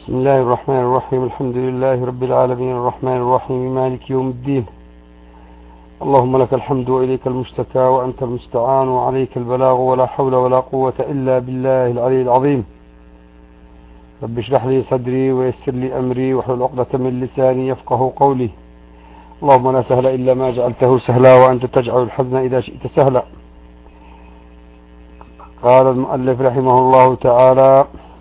بسم الله الرحمن الرحيم. الحمد لله رب العالمين الرحمن الرحيم مالك يوم الدين. اللهم لك الحمد وإليك المشتكى وأنت المستعان وعليك البلاغ ولا حول ولا قوة إلا بالله العلي العظيم. رب اشرح لي صدري ويسر لي أمري واحلل عقدة من لساني يفقه قولي. اللهم لا سهل إلا ما جعلته سهلا وأنت تجعل الحزن إذا شئت سهلا. قال المؤلف رحمه الله تعالى: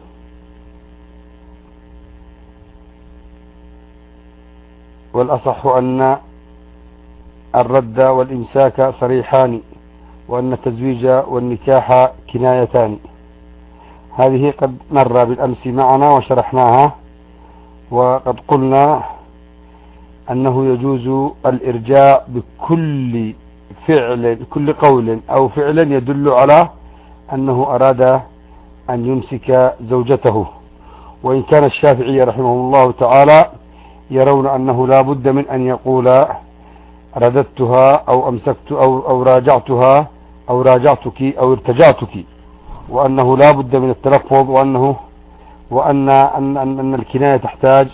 والأصح أن الرد والإمساك صريحان، وأن التزويج والنكاح كنايتان. هذه قد مر بالأمس معنا وشرحناها، وقد قلنا أنه يجوز الإرجاع بكل فعل، بكل قول أو فعل يدل على أنه أراد أن يمسك زوجته. وإن كان الشافعي رحمه الله تعالى يرون أنه لا بد من أن يقول رددتها أو أمسكت أو راجعتها أو راجعتك أو ارتجعتك، وأنه لا بد من التلفظ، وأن الكناية تحتاج،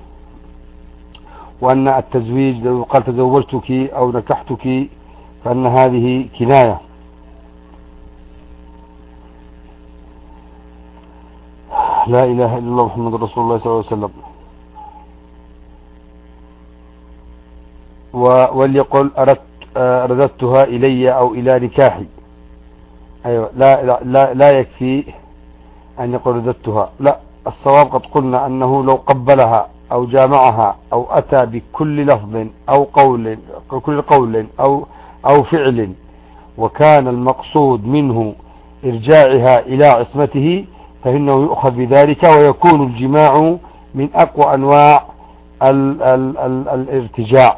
وأن التزويج لو قال تزوجتك أو نكحتك فأن هذه كناية. لا إله إلا الله محمد رسول الله صلى الله عليه وسلم. وليقل رددتها إلي أو إلى نكاحي. أيوة، لا يكفي أن يقول رددتها، لا، الصواب قد قلنا أنه لو قبلها أو جامعها أو أتى بكل لفظ أو قول، كل قول أو فعل، وكان المقصود منه إرجاعها إلى عصمته، فإنه يؤخذ بذلك، ويكون الجماع من أقوى أنواع الارتجاع.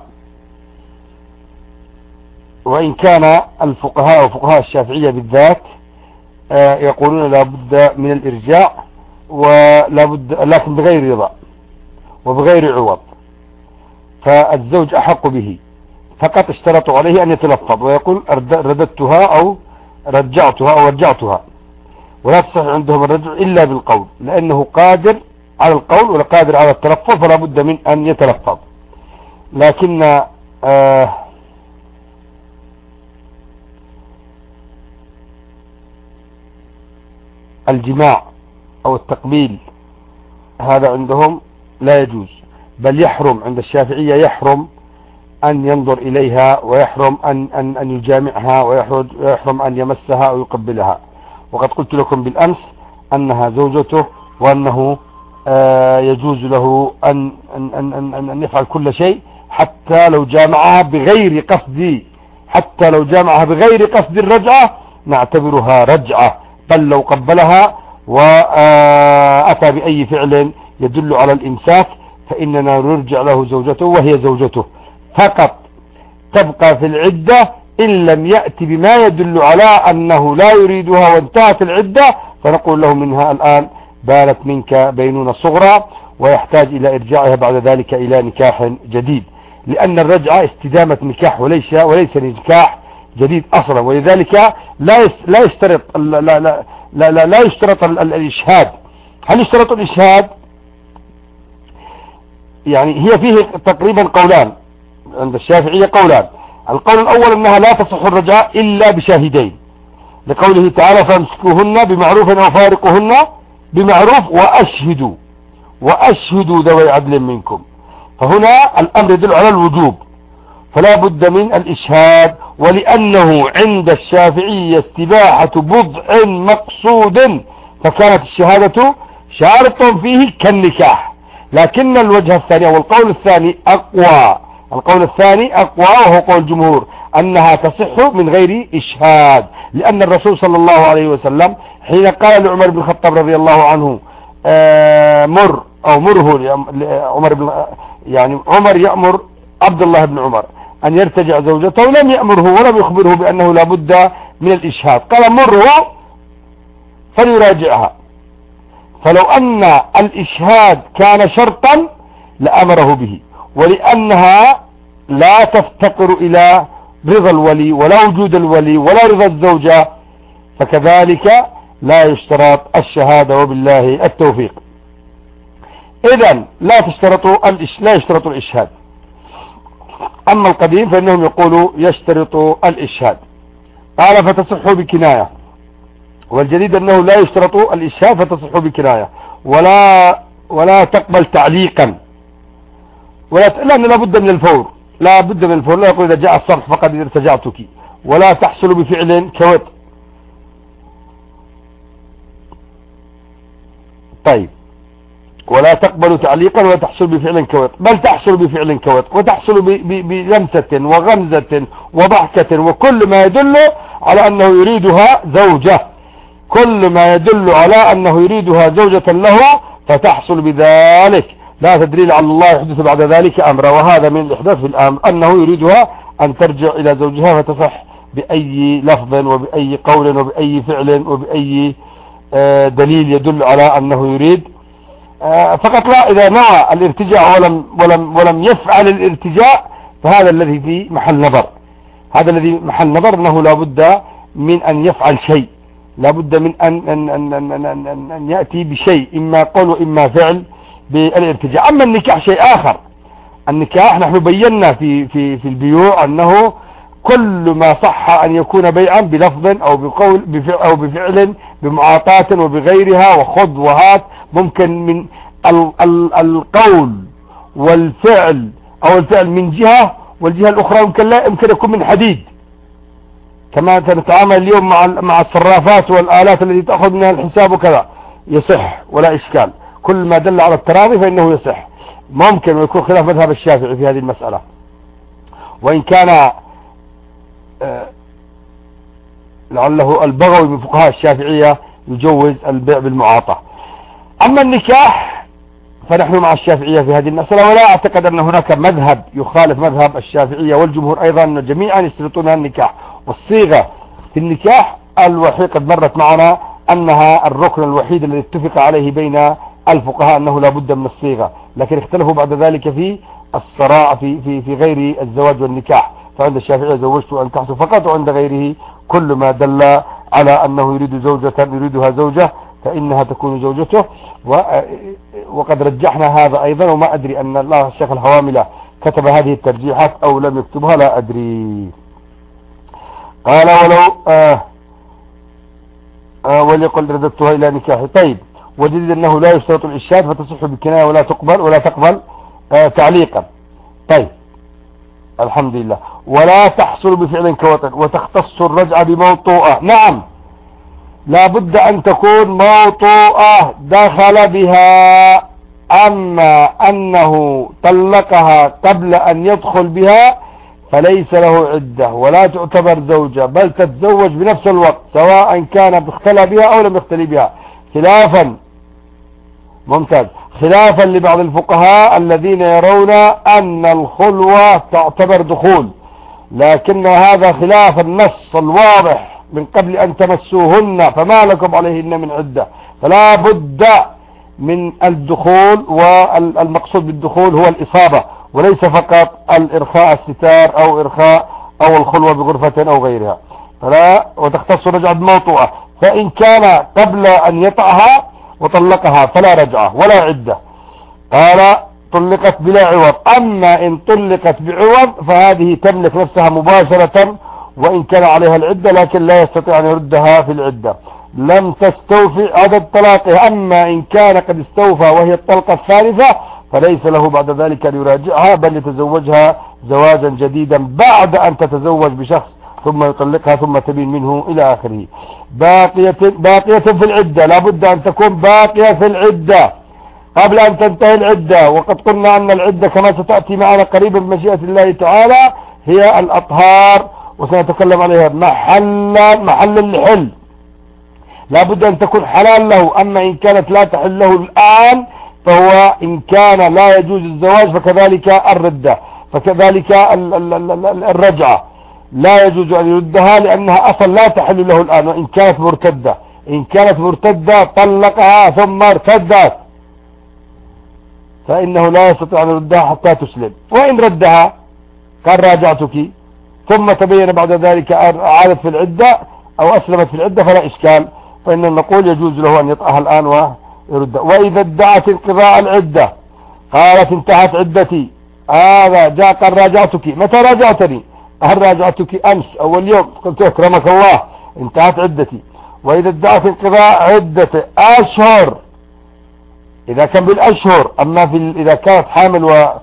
وإن كان الفقهاء وفقهاء الشافعية بالذات يقولون لا بد من الإرجاع، ولا بد، لكن بغير رضا وبغير عوض، فالزوج أحق به، فقط اشترطوا عليه أن يتلفظ ويقول رددتها أو رجعتها أو رجعتها، ولا تصح عندهم الرجع إلا بالقول، لأنه قادر على القول ولا قادر على التلفظ، فلا بد من أن يتلفظ. لكن الجماع أو التقبيل هذا عندهم لا يجوز، بل يحرم عند الشافعية، يحرم أن ينظر إليها، ويحرم أن يجامعها، ويحرم أن يمسها أو يقبلها. وقد قلت لكم بالأمس أنها زوجته، وأنه يجوز له أن يفعل كل شيء، حتى لو جامعها بغير قصد الرجعة نعتبرها رجعة، بل لو قبلها وأتى بأي فعل يدل على الإمساك فإننا نرجع له زوجته وهي زوجته، فقط تبقى في العدة إن لم يأتي بما يدل على أنه لا يريدها وانتهت العدة، فنقول له منها الآن بانت منك بينونة صغرى، ويحتاج إلى إرجاعها بعد ذلك إلى نكاح جديد، لأن الرجعة استدامة نكاح وليس نكاح جديد أصلا. ولذلك لا يشترط الإشهاد. هل يشترط الإشهاد؟ يعني هي فيه تقريبا قولان عند الشافعية، قولان. القول الأول أنها لا تصح الرجعة إلا بشاهدين، لقوله تعالى: فامسكوهن بمعروف أو فارقوهن بمعروف وأشهدوا ذوي عدل منكم. فهنا الأمر يدل على الوجوب، فلا بد من الإشهاد. ولأنه عند الشافعية استباحة بضع مقصود، فكانت الشهادة شرط فيه كالنكاح. لكن الوجه الثاني أو القول الثاني أقوى، وهو قول الجمهور أنها تصح من غير إشهاد، لأن الرسول صلى الله عليه وسلم حين قال لعمر بن الخطاب رضي الله عنه عمر يأمر عبد الله بن عمر أن يرتجع زوجته، لم يأمره ولم يخبره بأنه لا بد من الإشهاد، قال مره فليراجعها. فلو أن الإشهاد كان شرطا لأمره به، ولأنها لا تفتقر إلى رضا الولي ولا وجود الولي ولا رضا الزوجة، فكذلك لا يشترط الشهادة، وبالله التوفيق. إذن لا يشترط الإشهاد. أما القديم فإنهم يقولوا يشترط الإشهاد. قال فتصح بكناية. والجديد أنه لا يشترط الإشهاد فتصح بكناية، ولا تقبل تعليقا، لأن لا بد من الفور، لا يقول إذا جاء الصرح فقد ارتجعتك، ولا تحصل بفعل كوت. طيب، ولا تقبل تعليقا ولا تحصل بفعل كوت، بل تحصل بفعل كوت، وتحصل بلمسة وغمزة وضحكة، وكل ما يدل على أنه يريدها زوجة، كل ما يدل على أنه يريدها زوجة له فتحصل بذلك. لا تدري لعل الله يحدث بعد ذلك أمرا، وهذا من الإحداث في الأمر، أنه يريدها أن ترجع إلى زوجها فتصح بأي لفظ وبأي قول وبأي فعل وبأي دليل يدل على أنه يريد. فقط لا إذا نوى الارتجاع ولم يفعل الارتجاع فهذا الذي في محل نظر، هذا الذي محل نظر، أنه لا بد من أن يفعل شيء، لا بد من أن يأتي بشيء، إما قول وإما فعل بالارتجاع. أما النكاح شيء آخر. النكاح نحن بينا في البيوع أنه كل ما صح أن يكون بيعا بلفظ أو بقول أو بفعل بمعاطاة وبغيرها وخذ وهات، ممكن من القول والفعل أو الفعل من جهة، والجهة الأخرى يمكن يكون من حديد، كما نتعامل اليوم مع الصرافات والآلات التي تأخذ منها الحساب وكذا، يصح ولا إشكال، كل ما دل على التراضي فإنه يصح. ممكن ويكون خلاف مذهب الشافعي في هذه المسألة، وإن كان لعله البغوي من فقهاء الشافعية يجوز البيع بالمعاطاة. أما النكاح فنحن مع الشافعية في هذه المسألة، ولا أعتقد أن هناك مذهب يخالف مذهب الشافعية والجمهور أيضا، جميعا يشترطون النكاح. والصيغة في النكاح الوحيد قد مرت معنا أنها الركن الوحيد الذي اتفق عليه بين الفقهاء أنه لا بد من الصيغة، لكن اختلفوا بعد ذلك في الصراع في غير الزواج والنكاح. فعند الشافعية زوجت وأنكحت فقط، وعند غيره كل ما دل على أنه يريدها زوجة فإنها تكون زوجته. وقد رجحنا هذا أيضا، وما أدري أن الله الشيخ الهواملة كتب هذه الترجيحات أو لم يكتبها، لا أدري. قال وليقل رددتها إلى نكاحي. طيب، وجديد أنه لا يشترط الإشهاد فتصح بالكناية ولا تقبل تعليقا. طيب، الحمد لله. ولا تحصل بفعل كوطن، وتختص الرجعة بموطوءة. نعم، لا بد أن تكون موطوءة دخل بها، أما أنه طلقها قبل أن يدخل بها فليس له عدة ولا تعتبر زوجة، بل تتزوج بنفس الوقت سواء كان اختلى بها أو لم يختلي بها، خلافا لبعض الفقهاء الذين يرون أن الخلوة تعتبر دخول، لكن هذا خلاف النص الواضح من قبل أن تمسوهن فما لكم عليهن من عدة. فلا بد من الدخول، والمقصود بالدخول هو الإصابة وليس فقط الإرخاء الستار أو الخلوة بغرفة أو غيرها. وتختص رجعة موطوءة، فإن كان قبل أن يطأها وطلقها فلا رجعة ولا عدة. قال طلقت بلا عوض. أما إن طلقت بعوض فهذه تملك نفسها مباشرة وإن كان عليها العدة، لكن لا يستطيع أن يردها في العدة، لم تستوفي عدد طلاقها. أما إن كان قد استوفى وهي الطلقة الثالثة فليس له بعد ذلك أن يراجعها، بل يتزوجها زواجا جديدا بعد أن تتزوج بشخص ثم يطلقها ثم تبين منه إلى آخره. باقية في العدة، لا بد أن تكون باقية في العدة قبل أن تنتهي العدة. وقد قلنا أن العدة كما ستأتي معنا قريبا بمشيئة الله تعالى هي الأطهار، وسنتكلم عليها محل الحل، لا بد أن تكون حلال له. أما إن كانت لا تحل له الآن فهو إن كان لا يجوز الزواج فكذلك الردة، فكذلك الرجعة لا يجوز أن يردها لأنها أصلا لا تحل له الآن. وإن كانت مرتدة طلقها ثم ارتدت فإنه لا يستطيع أن يردها حتى تسلم. وإن ردها قال راجعتك ثم تبين بعد ذلك عادت في العدة أو أسلمت في العدة فلا إشكال، فإن نقول يجوز له أن يطأها الآن ويردها. وإذا ادعت انقضاء العدة قالت انتهت عدتي. هذا جاء قال راجعتك. متى راجعتني؟ هل راجعتك أمس أول يوم؟ قلت أكرمك الله انتهت عدتي. وإذا ادعت انقضاء عدة أشهر، إذا كان بالأشهر. أما إذا كانت حامل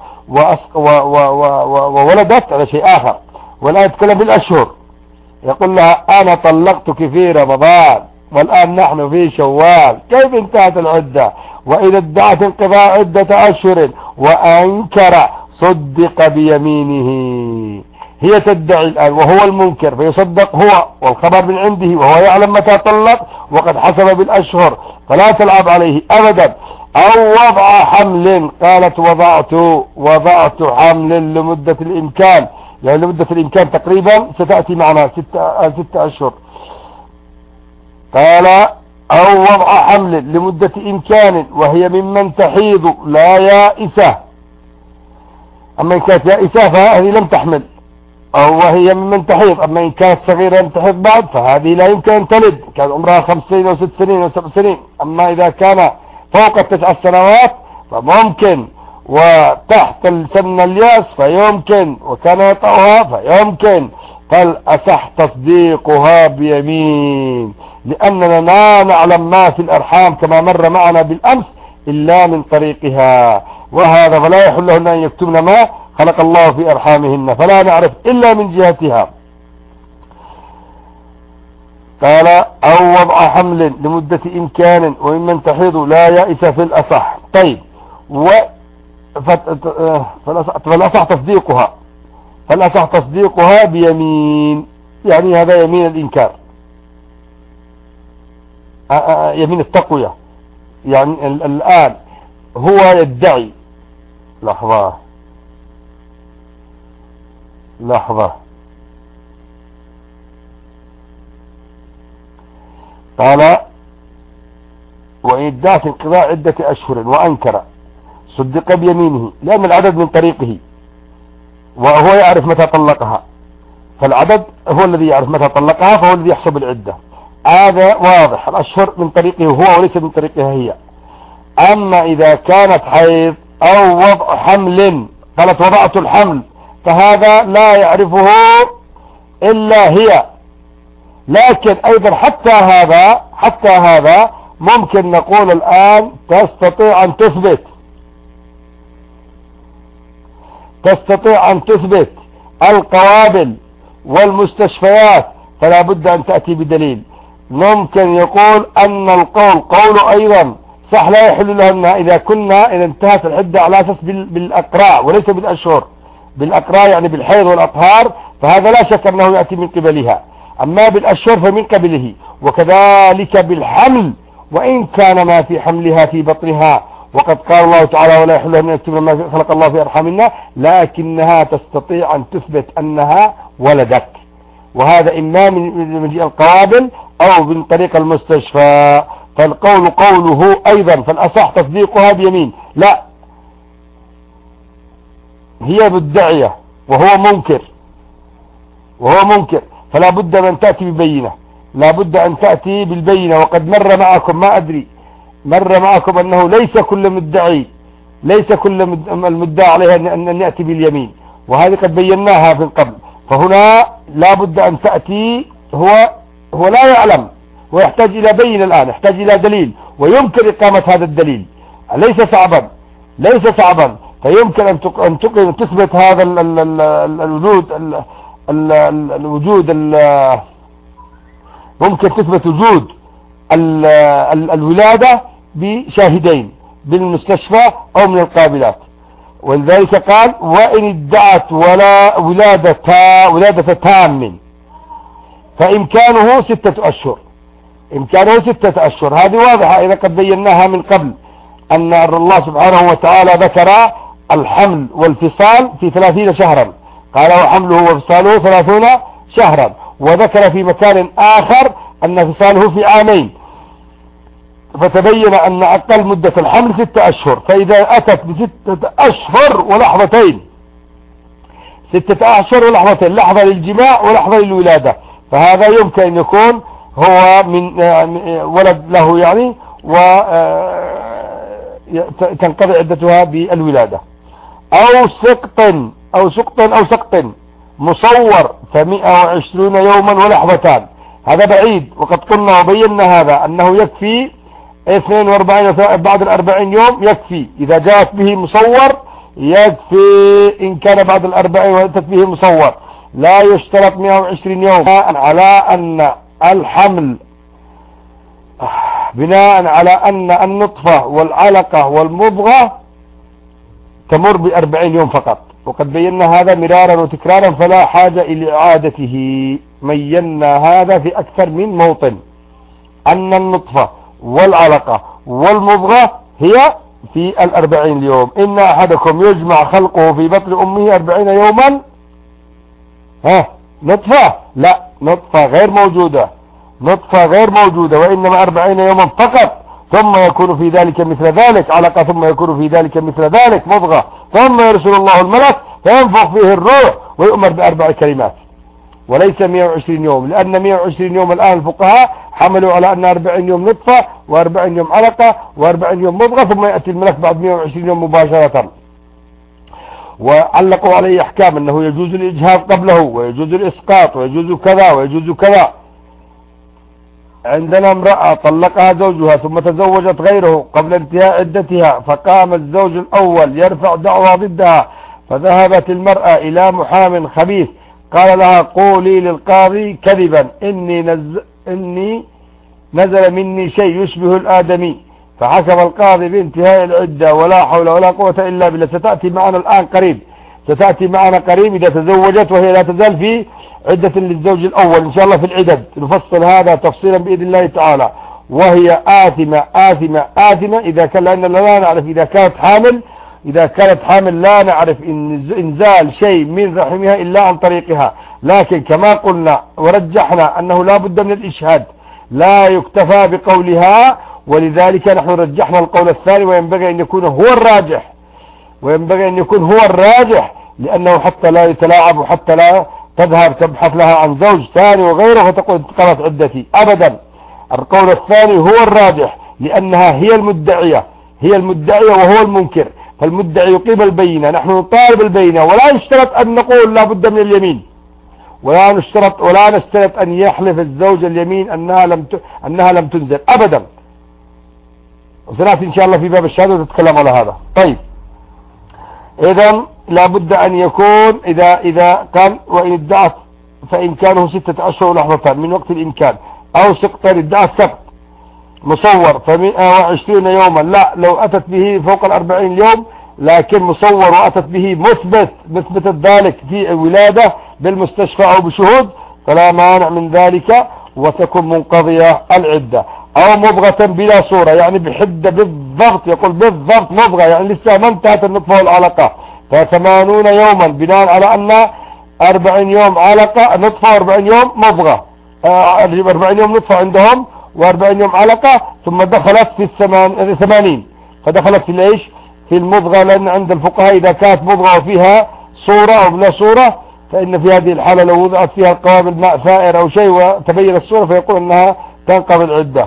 وولدت هذا شيء آخر. والآن يتكلم بالأشهر، يقول لها أنا طلقتك في رمضان والآن نحن في شوال، كيف انتهت العدة؟ وإذا ادعت انقضاء عدة أشهر وأنكر صدق بيمينه. هي تدعي الآن وهو المنكر، فيصدق هو والخبر من عنده وهو يعلم متى طلق وقد حسب بالأشهر، فلا تلعب عليه أبدا. أو وضع حمل، قالت وضعت حمل لمدة الإمكان، يعني لمدة الإمكان تقريبا ستأتي معنا 6 أشهر. قال أو وضع حمل لمدة إمكان وهي ممن تحيض لا يائسة. أما إن كانت يائسة فهذه لم تحمل، أو وهي ممن تحيض. أما إن كانت صغيرة لم تحيض بعد فهذه لا يمكن أن تلد، كان عمرها 5 سنين أو 6 سنين أو 7 سنين. أما إذا كان فوق 9 سنوات فممكن، وتحت سن الياس فيمكن، وكان يطأها فيمكن. فالأصح تصديقها بيمين، لأننا لا نعلم ما في الأرحام كما مر معنا بالأمس إلا من طريقها، وهذا فلا يحل لهن أن يكتمن ما خلق الله في أرحامهن، فلا نعرف إلا من جهتها. قال أو وضع حمل لمدة إمكان وممن تحيض لا يائس في الأصح. طيب، فالأصح تصديقها بيمين، يعني هذا يمين الإنكار، يمين التقوية. يعني الآن هو يدعي، لحظة قال وإن ادعت انقضاء عدة أشهر وأنكر صدق بيمينه، لأن العدد من طريقه وهو يعرف متى طلقها، فالعدد هو الذي يعرف متى طلقها، فهو الذي يحسب العدة. هذا واضح، الأشهر من طريقه هو وليس من طريقها هي. أما إذا كانت حيض أو وضع حمل، قالت وضعت الحمل، فهذا لا يعرفه إلا هي. لكن أيضا حتى هذا ممكن نقول الآن تستطيع أن تثبت القوابل والمستشفيات، فلا بد أن تأتي بدليل. ممكن يقول أن قول أيضا صح لا يحل لهن إذا انتهت العدة على أساس بالأقراء وليس بالأشهر، بالأقراء يعني بالحيض والأطهار، فهذا لا شك أنه يأتي من قبلها. أما بالأشهر فمن قبله. وكذلك بالحمل، وإن كان ما في حملها في بطنها، وقد قال الله تعالى ولا يحل لهن يكتمن ما خلق الله في أرحامهن، لكنها تستطيع أن تثبت أنها ولدت، وهذا إما من مجيء القوابل أو من طريق المستشفى. فالقول قوله أيضا، فالأصح تصديقها بيمين. لا، هي مدعية وهو منكر، فلا بد من تأتي ببينة، لا بد أن تأتي بالبينة. وقد مر معكم، ما أدري مر معكم أنه ليس كل المدعى عليها أن يأتي باليمين، وهذه قد بيناها من قبل. فهنا لا بد أن تأتي، هو لا يعلم ويحتاج إلى بينة الآن، يحتاج إلى دليل، ويمكن إقامة هذا الدليل، ليس صعبا. فيمكن أن تثبت هذا الوجود، ممكن تثبت وجود الولادة بشاهدين، بالمستشفى أو من القابلات. ولذلك قال وإن ادعت ولادة تام فإمكانه 6 أشهر. هذه واضحة، إذا قد بيناها من قبل أن الله سبحانه وتعالى ذكر الحمل والفصال في 30 شهرا، قال وحمله وفصاله 30 شهرا، وذكر في مكان آخر أن فصاله في 2 عام، فتبين أن أقل مدة الحمل 6 أشهر. فإذا أتت ب6 أشهر ولحظتين، 6 أشهر ولحظتين، لحظة للجماع ولحظة للولادة، فهذا يمكن أن يكون هو من ولد له يعني، تنقضي عدتها بالولادة. أو سقط مصور ف120 يوما ولحظتان. هذا بعيد، وقد قلنا وبينا هذا أنه يكفي 42 بعد 40 يوم يكفي. إذا جاءت به مصور يكفي إن كان بعد 40 وأتت به مصور. لا يشترط 120 يوم على أن الحمل، بناء على أن النطفة والعلقة والمضغة تمر ب40 يوم فقط، وقد بينا هذا مرارا وتكرارا فلا حاجة إلى إعادته. بينا هذا في أكثر من موطن أن النطفة والعلقة والمضغة هي في 40 يوم. إن أحدكم يجمع خلقه في بطن أمه 40 يوما نطفة، لا، نطفة غير موجودة، وإنما 40 يوما فقط، ثم يكون في ذلك مثل ذلك علقة، ثم يكون في ذلك مثل ذلك مضغة، ثم يرسل الله الملك فينفخ فيه الروح ويؤمر ب4 كلمات، وليس 120 يوم. لأن 120 يوم الآن الفقهاء حملوا على أن 40 يوم نطفة و40 يوم علقة و40 يوم مضغة، ثم يأتي الملك بعد 120 يوم مباشرة، وعلقوا عليه أحكام أنه يجوز الإجهاض قبله ويجوز الإسقاط ويجوز كذا ويجوز كذا. عندنا امرأة طلقها زوجها ثم تزوجت غيره قبل انتهاء عدتها، فقام الزوج الأول يرفع دعوى ضدها، فذهبت المرأة إلى محام خبيث قال لها قولي للقاضي كذبا إني نزل مني شيء يشبه الآدمي، فحكم القاضي بانتهاء العدة، ولا حول ولا قوة إلا بالله. ستأتي معنا الآن قريب، إذا تزوجت وهي لا تزال في عدة للزوج الأول إن شاء الله في العدد، نفصل هذا تفصيلا بإذن الله تعالى. وهي آثمة إذا كان، لأننا لا نعرف إذا كانت حامل لا نعرف إنزال شيء من رحمها إلا عن طريقها، لكن كما قلنا ورجحنا أنه لا بد من الإشهاد، لا يكتفى بقولها، ولذلك نحن رجحنا القول الثاني، وينبغي أن يكون هو الراجح، لأنه حتى لا يتلاعب وحتى لا تذهب تبحث لها عن زوج ثاني وغيره فتقول انتقلت عدتي أبدا. القول الثاني هو الراجح، لأنها هي المدعية وهو المنكر، فالمدعي يقيم البينة، نحن نطالب البينة، ولا نشترط أن نقول لا بد من اليمين، ولا نشترط أن يحلف الزوج اليمين أنها لم تنزل أبدا. وسنأتي إن شاء الله في باب الشهادة وتتكلم على هذا. طيب، إذن لابد أن يكون إذا كان وإن ادعت فإمكانه 6 أشهر ولحظتان من وقت الإمكان، أو سقطا ادعت سقط مصور ف120 يوما، لا، لو أتت به فوق 40 يوم لكن مصور وأتت به مثبتت ذلك في الولادة بالمستشفى أو بشهود فلا مانع من ذلك، وتكون منقضية العدة. أو مضغة بلا صورة، يعني بحدة بالضبط، يقول بالضبط مضغة، يعني لسه ما انتهت النطفة والعلقة، ف80 يوما بناء على أن 40 يوم علقة نطفة و40 يوم مضغة، 40 يوم نطفة عندهم و40 يوم علقة، ثم دخلت في 80، فدخلت في ايش؟ في المضغة، لأن عند الفقهاء إذا كانت مضغة وفيها صورة أو بلا صورة، فإن في هذه الحالة لو وضعت فيها القوابل ماء ثائر أو شيء وتبين الصورة فيقول أنها تنقضي العدة.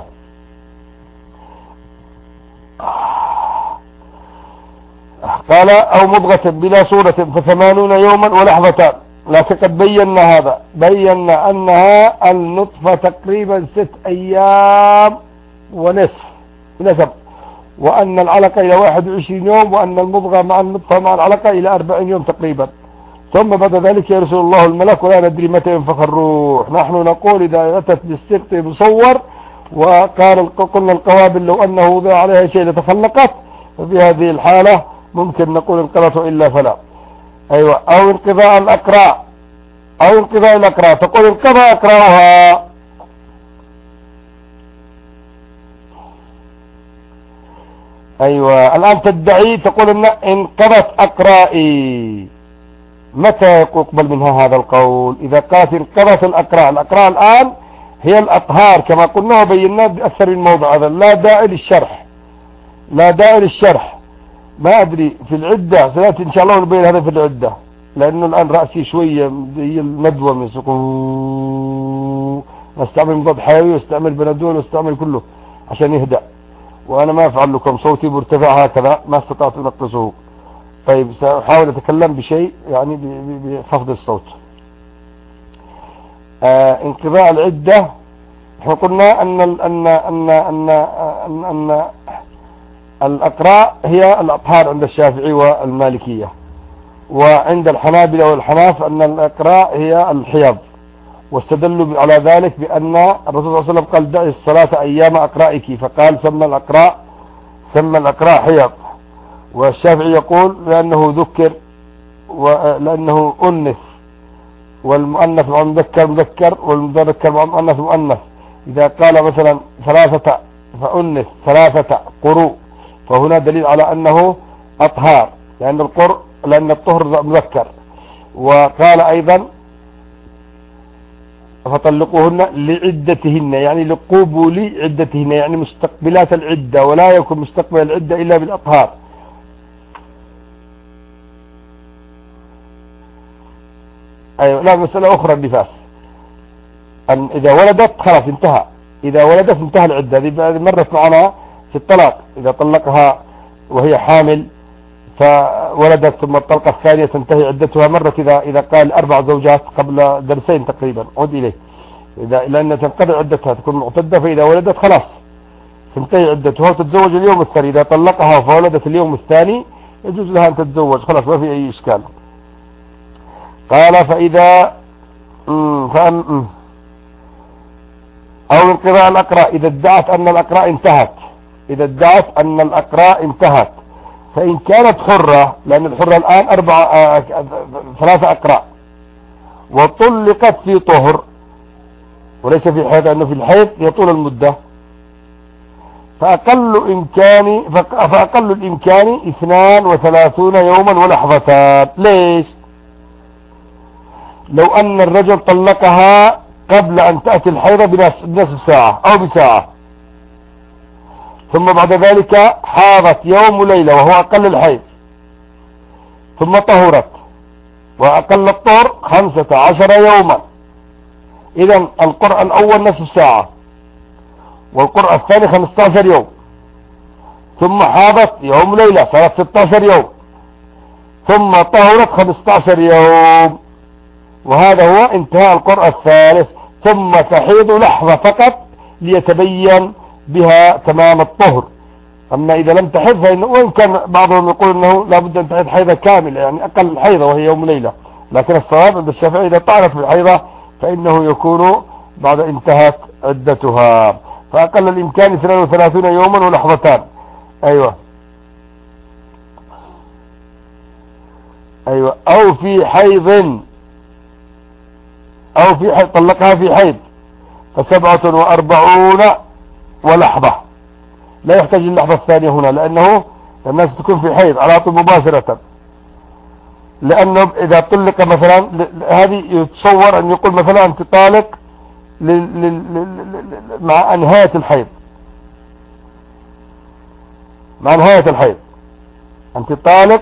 قال أو مضغة بلا صورة ف80 يوما ولحظتان، لكن قد بينا أنها النطفة تقريبا 6 أيام ونصف نسب، وأن العلقة إلى 21 يوم، وأن المضغة مع النطفة مع العلقة إلى 40 يوم تقريبا، ثم بعد ذلك يرسل الله الملك ولا ندري متى ينفخ الروح. نحن نقول إذا أتت بالسقط مصور قلنا القوابل لو أنه وضع عليها شيء لتخلقت، ففي هذه الحالة ممكن نقول انقضت إلا فلا. أيوة. أو انقضاء الأقراء تقول انقضى أقراؤها. أيوة. الآن تدعي تقول إن انقضت أقرائي، متى يقبل منها هذا القول؟ إذا قالت انقضت الأقراء الآن هي الأطهار كما قلنا وبيناه بأكثر من موضع، هذا لا داعي للشرح. ما أدري في العدة سنأتي إن شاء الله نبين هذا في العدة، لأنه الآن رأسي شوية زي الندوة من نستعمل مضاد حيوي واستعمل بنادول واستعمل كله عشان يهدأ. وأنا ما أفعل لكم، صوتي مرتفع هكذا ما استطعت أن أقصه. طيب سأحاول أتكلم بشيء يعني بخفض الصوت. انقضاء العدة، احنا قلنا أن الأقراء هي الأطهار عند الشافعي والمالكية، وعند الحنابلة والحناف أن الأقراء هي الحيض، واستدلوا على ذلك بأن الرسول صلى الله عليه وسلم قال دعي الصلاة أيام أقرائك، فقال سمى الأقراء حيض. والشافعي يقول لأنه ذكر ولأنه أنث، والمؤنث مع المذكر مذكر والمذكر مع المؤنث مؤنث. إذا قال مثلا ثلاثة فأنث ثلاثة قروء، فهنا دليل على أنه أطهار، لأن الطهر مذكر. وقال أيضا فطلقوهن لعدتهن، يعني لقبول عدتهن، يعني مستقبلات العدة، ولا يكون مستقبل العدة إلا بالأطهار. أيوة. لا، مسألة أخرى النفاس، أن إذا ولدت خلاص انتهى، إذا ولدت انتهى العدة. هذه مرت معنا في الطلاق، إذا طلقها وهي حامل فولدت ثم الطلقة الثانية تنتهي عدتها، مرت إذا قال 4 زوجات قبل درسين تقريبا، عد إليه، لأن تنقضي عدتها تكون معتدة، فإذا ولدت خلاص تنتهي عدتها وتتزوج اليوم الثاني. إذا طلقها فولدت اليوم الثاني يجوز لها أن تتزوج، خلاص ما في أي إشكال. قال فإذا أو انقضاء الأقراء إذا ادعت أن الأقراء انتهت، فإن كانت حرة، لأن الحرة الآن 3 أقراء، وطلقت في طهر وليس في حيض، لأنه في الحيض يطول المدة، فأقل الإمكان 32 يوما ولحظتان. ليش؟ لو أن الرجل طلقها قبل أن تأتي الحيضة بنصف ساعة أو بساعة، ثم بعد ذلك حاضت يوم وليلة وهو أقل الحيض، ثم طهرت، وأقل الطهر 15 يوما، إذن القرء الأول نصف ساعة، والقرء الثاني 15 يوم، ثم حاضت يوم وليلة صارت 16 يوم، ثم طهرت 15 يوم، وهذا هو انتهاء القرء الثالث. ثم تحيض لحظة فقط ليتبين بها تمام الطهر. أما إذا لم تحيض وإن كان بعضهم يقول أنه لابد أن تحيض حيضة كاملة، يعني أقل الحيضة وهي يوم ليلة، لكن الصواب عند الشافعي إذا طعنت في الحيضة فإنه يكون بعد انتهت عدتها. فأقل الإمكان 32 يوما ولحظتان. أيوة. أو في حيض طلقها في حيض ف47 ولحظة، لا يحتاج اللحظة الثانية هنا، لأنه الناس تكون في حيض على طول مباشرة، لأنه إذا طلق مثلا هذه يتصور أن يقول مثلا أنت طالق مع نهاية الحيض، أنت طالق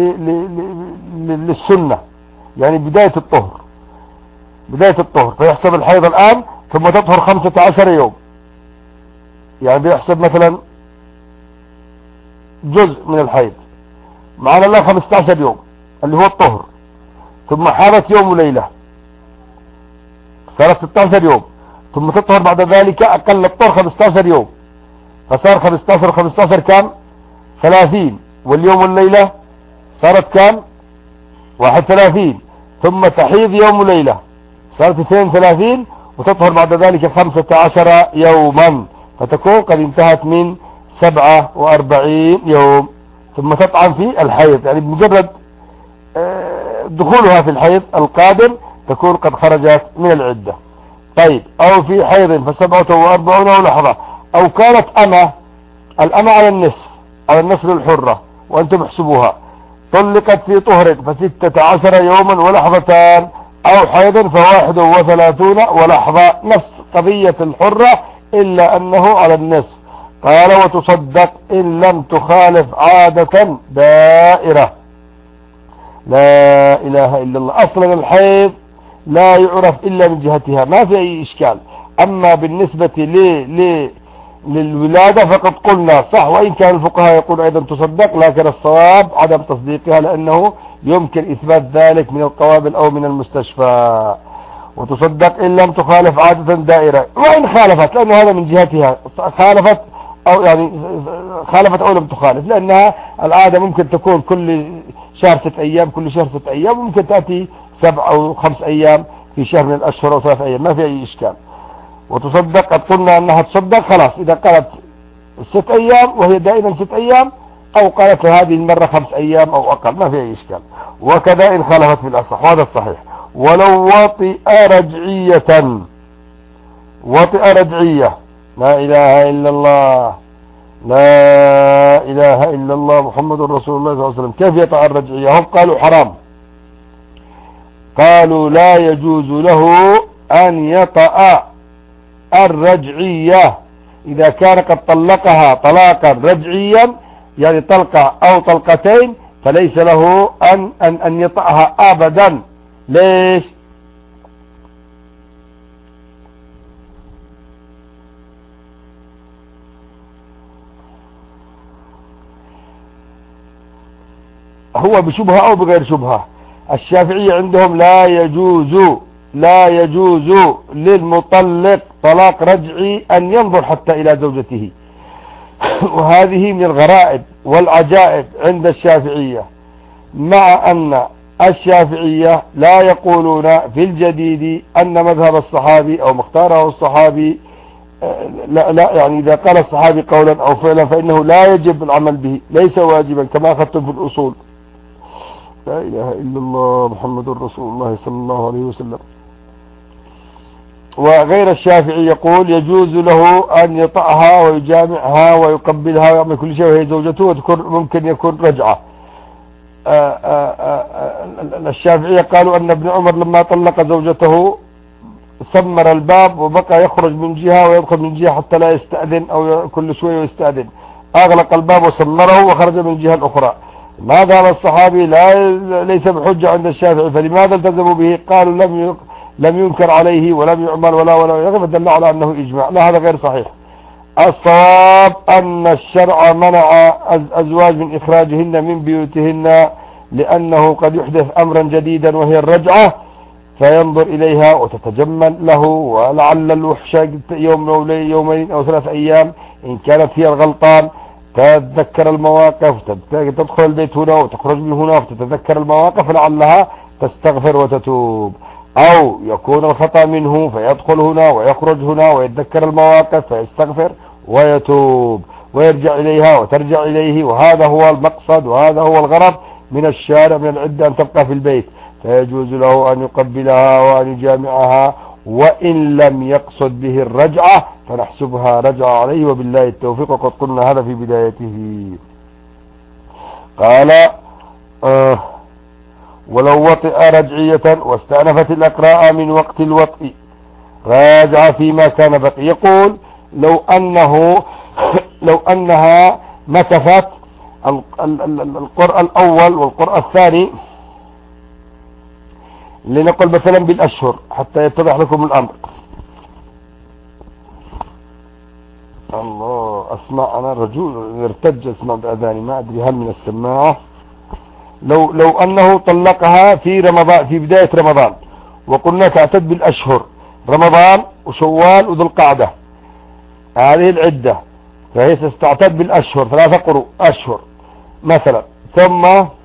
للسنة، يعني بداية الطهر، فيحسب الحيض الآن ثم تطهر 15 يوم، يعني بيحسب مثلا جزء من الحيض معنا الله 15 يوم اللي هو الطهر، ثم حالت يوم وليلة صارت 16 يوم، ثم تطهر بعد ذلك أقل الطهر 15 يوم، فصار 15 و15 كام 30، واليوم والليلة صارت كام 31، ثم تحيض يوم وليلة صارت 32، وتطهر بعد ذلك 15 يوما، فتكون قد انتهت من 47 يوم، ثم تطعن في الحيض، يعني بمجرد دخولها في الحيض القادم تكون قد خرجت من العدة. طيب. أو في حيض ف47 لحظة. أو كانت الأمة على النصف للحرة، وأنتم احسبوها، طلقت في طهر ف16 يوما ولحظتان، أو حيض ف31 ولحظة، نفس قضية الحرة إلا أنه على النصف. قال وتصدق إن لم تخالف عادة دائرة. لا إله إلا الله. أصلا الحيض لا يعرف إلا من جهتها، ما في أي إشكال. أما بالنسبة للولادة فقد قلنا صح، وإن كان الفقهاء يقول أيضا تصدق، لكن الصواب عدم تصديقها لأنه يمكن إثبات ذلك من القوابل أو من المستشفى. وتصدق إن لم تخالف عادة دائرة، وإن خالفت لأنه هذا من جهتها خالفت أو يعني خالفت أو لم تخالف، لأنها العادة ممكن تكون كل شهر 6 أيام، كل شهر 6 أيام، وممكن تأتي 7 أو 5 أيام في شهر من الأشهر أو 3 أيام، ما في أي إشكال. وتصدق قد قلنا أنها تصدق خلاص إذا قالت 6 أيام وهي دائما 6 أيام، أو قالت هذه المرة 5 أيام أو أقل، ما في أي إشكال. وكذا إن خالفت في الأصح، وهذا الصحيح. ولو وطئ رجعية، وطئ رجعية، لا إله إلا الله، لا إله إلا الله محمد رسول الله صلى الله عليه وسلم. كيف يطأ الرجعية؟ هم قالوا حرام، قالوا لا يجوز له أن يطأ الرجعية إذا كان قد طلقها طلاقا رجعيا، يعني طلقة أو طلقتين، فليس له أن يطأها أبدا. ليش؟ هو بشبهة أو بغير شبهة. الشافعية عندهم لا يجوز للمطلق طلاق رجعي أن ينظر حتى إلى زوجته. وهذه من الغرائب والعجائب عند الشافعية، مع أن الشافعية لا يقولون في الجديد أن مذهب الصحابي أو مختاره الصحابي لا يعني إذا قال الصحابي قولا أو فعلا فإنه لا يجب العمل به، ليس واجبا كما أخذتم في الأصول. لا إله إلا الله محمد رسول الله صلى الله عليه وسلم. وغير الشافعي يقول يجوز له أن يطأها ويجامعها ويقبلها ويعمل كل شيء وهي زوجته، وتكون ممكن يكون رجعة. الشافعية قالوا أن ابن عمر لما طلق زوجته سمر الباب وبقى يخرج من جهة ويدخل من جهة حتى لا يستأذن أو كل شوية يستأذن، أغلق الباب وسمره وخرج من الجهة الأخرى. ماذا الصحابي ليس بحجة عند الشافعي، فلماذا التزموا به؟ قالوا لم ينكر عليه ولم يعمل ولا يغفر، دل على أنه إجماع. لا، هذا غير صحيح. الصواب أن الشرع منع الأزواج من إخراجهن من بيوتهن لأنه قد يحدث أمرا جديدا وهي الرجعة، فينظر إليها وتتجمل له، ولعل الوحشة يوم أو يومين أو 3 أيام إن كانت هي الغلطان تتذكر المواقف، تدخل البيت هنا وتخرج من هنا وتتذكر المواقف، لعلها تستغفر وتتوب. أو يكون الخطأ منه فيدخل هنا ويخرج هنا ويتذكر المواقف فيستغفر ويتوب ويرجع إليها وترجع إليه. وهذا هو المقصد وهذا هو الغرض من الشارع من العدة أن تبقى في البيت، فيجوز له أن يقبلها وأن يجامعها، وإن لم يقصد به الرجعة فنحسبها رجع عليه وبالله التوفيق. وقد قلنا هذا في بدايته. قال ولو وطئ رجعية واستأنفت الأقراء من وقت الوطئ راجع فيما كان بقي. يقول لو أنها مكثت القرء الأول والقرء الثاني، لنقل مثلا بالأشهر حتى يتضح لكم الأمر. الله، أسمع أنا الرجل يرتج أسمع بأذاني، ما أدري هل من السماعة. لو أنه طلقها في رمضان، في بداية رمضان، وقلنا تعتد بالأشهر، رمضان وشوال وذو القعدة، هذه العدة، فهي ستعتد بالأشهر 3 قروء أشهر مثلا، ثم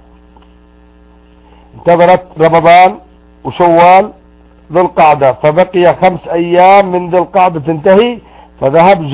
انتظرت رمضان وشوال ذو القعدة، فبقي 5 أيام من ذو القعدة تنتهي، فذهب